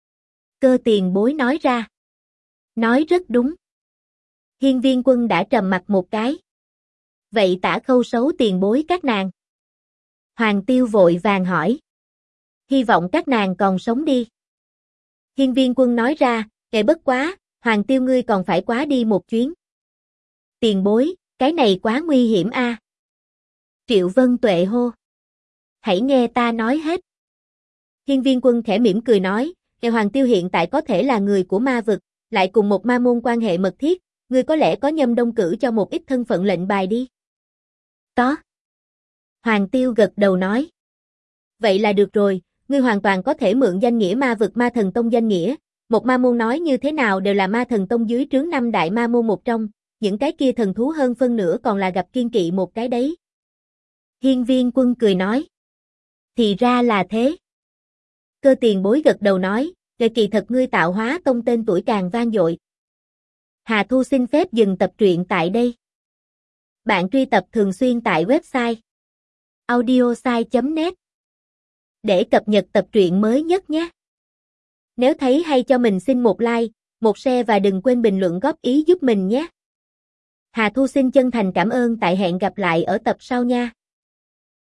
Cơ tiền bối nói ra. Nói rất đúng. Hiên viên quân đã trầm mặt một cái. Vậy Tả Khâu xấu tiền bối các nàng. Hoàng Tiêu vội vàng hỏi. Hy vọng các nàng còn sống đi. Hiên viên quân nói ra, bất quá, Hoàng Tiêu ngươi còn phải quá đi một chuyến. Tiền bối, cái này quá nguy hiểm a. Triệu Vân Tuệ hô. Hãy nghe ta nói hết. Hiên viên quân khẽ mỉm cười nói, Hoàng Tiêu hiện tại có thể là người của ma vực, lại cùng một ma môn quan hệ mật thiết, ngươi có lẽ có nhâm đông cử cho một ít thân phận lệnh bài đi. Có. Hoàng Tiêu gật đầu nói. Vậy là được rồi, ngươi hoàn toàn có thể mượn danh nghĩa ma vực ma thần tông danh nghĩa, một ma môn nói như thế nào đều là ma thần tông dưới trướng 5 đại ma môn một trong, những cái kia thần thú hơn phân nửa còn là gặp kiên kỵ một cái đấy. Hiên viên quân cười nói. Thì ra là thế. Cơ tiền bối gật đầu nói, Kệ kỳ thật ngươi Tạo Hóa Tông tên tuổi càng vang dội. Hà Thu xin phép dừng tập truyện tại đây. Bạn truy tập thường xuyên tại website audiosai.net để cập nhật tập truyện mới nhất nhé. Nếu thấy hay cho mình xin một like, một share và đừng quên bình luận góp ý giúp mình nhé. Hà Thu xin chân thành cảm ơn, tại hẹn gặp lại ở tập sau nha.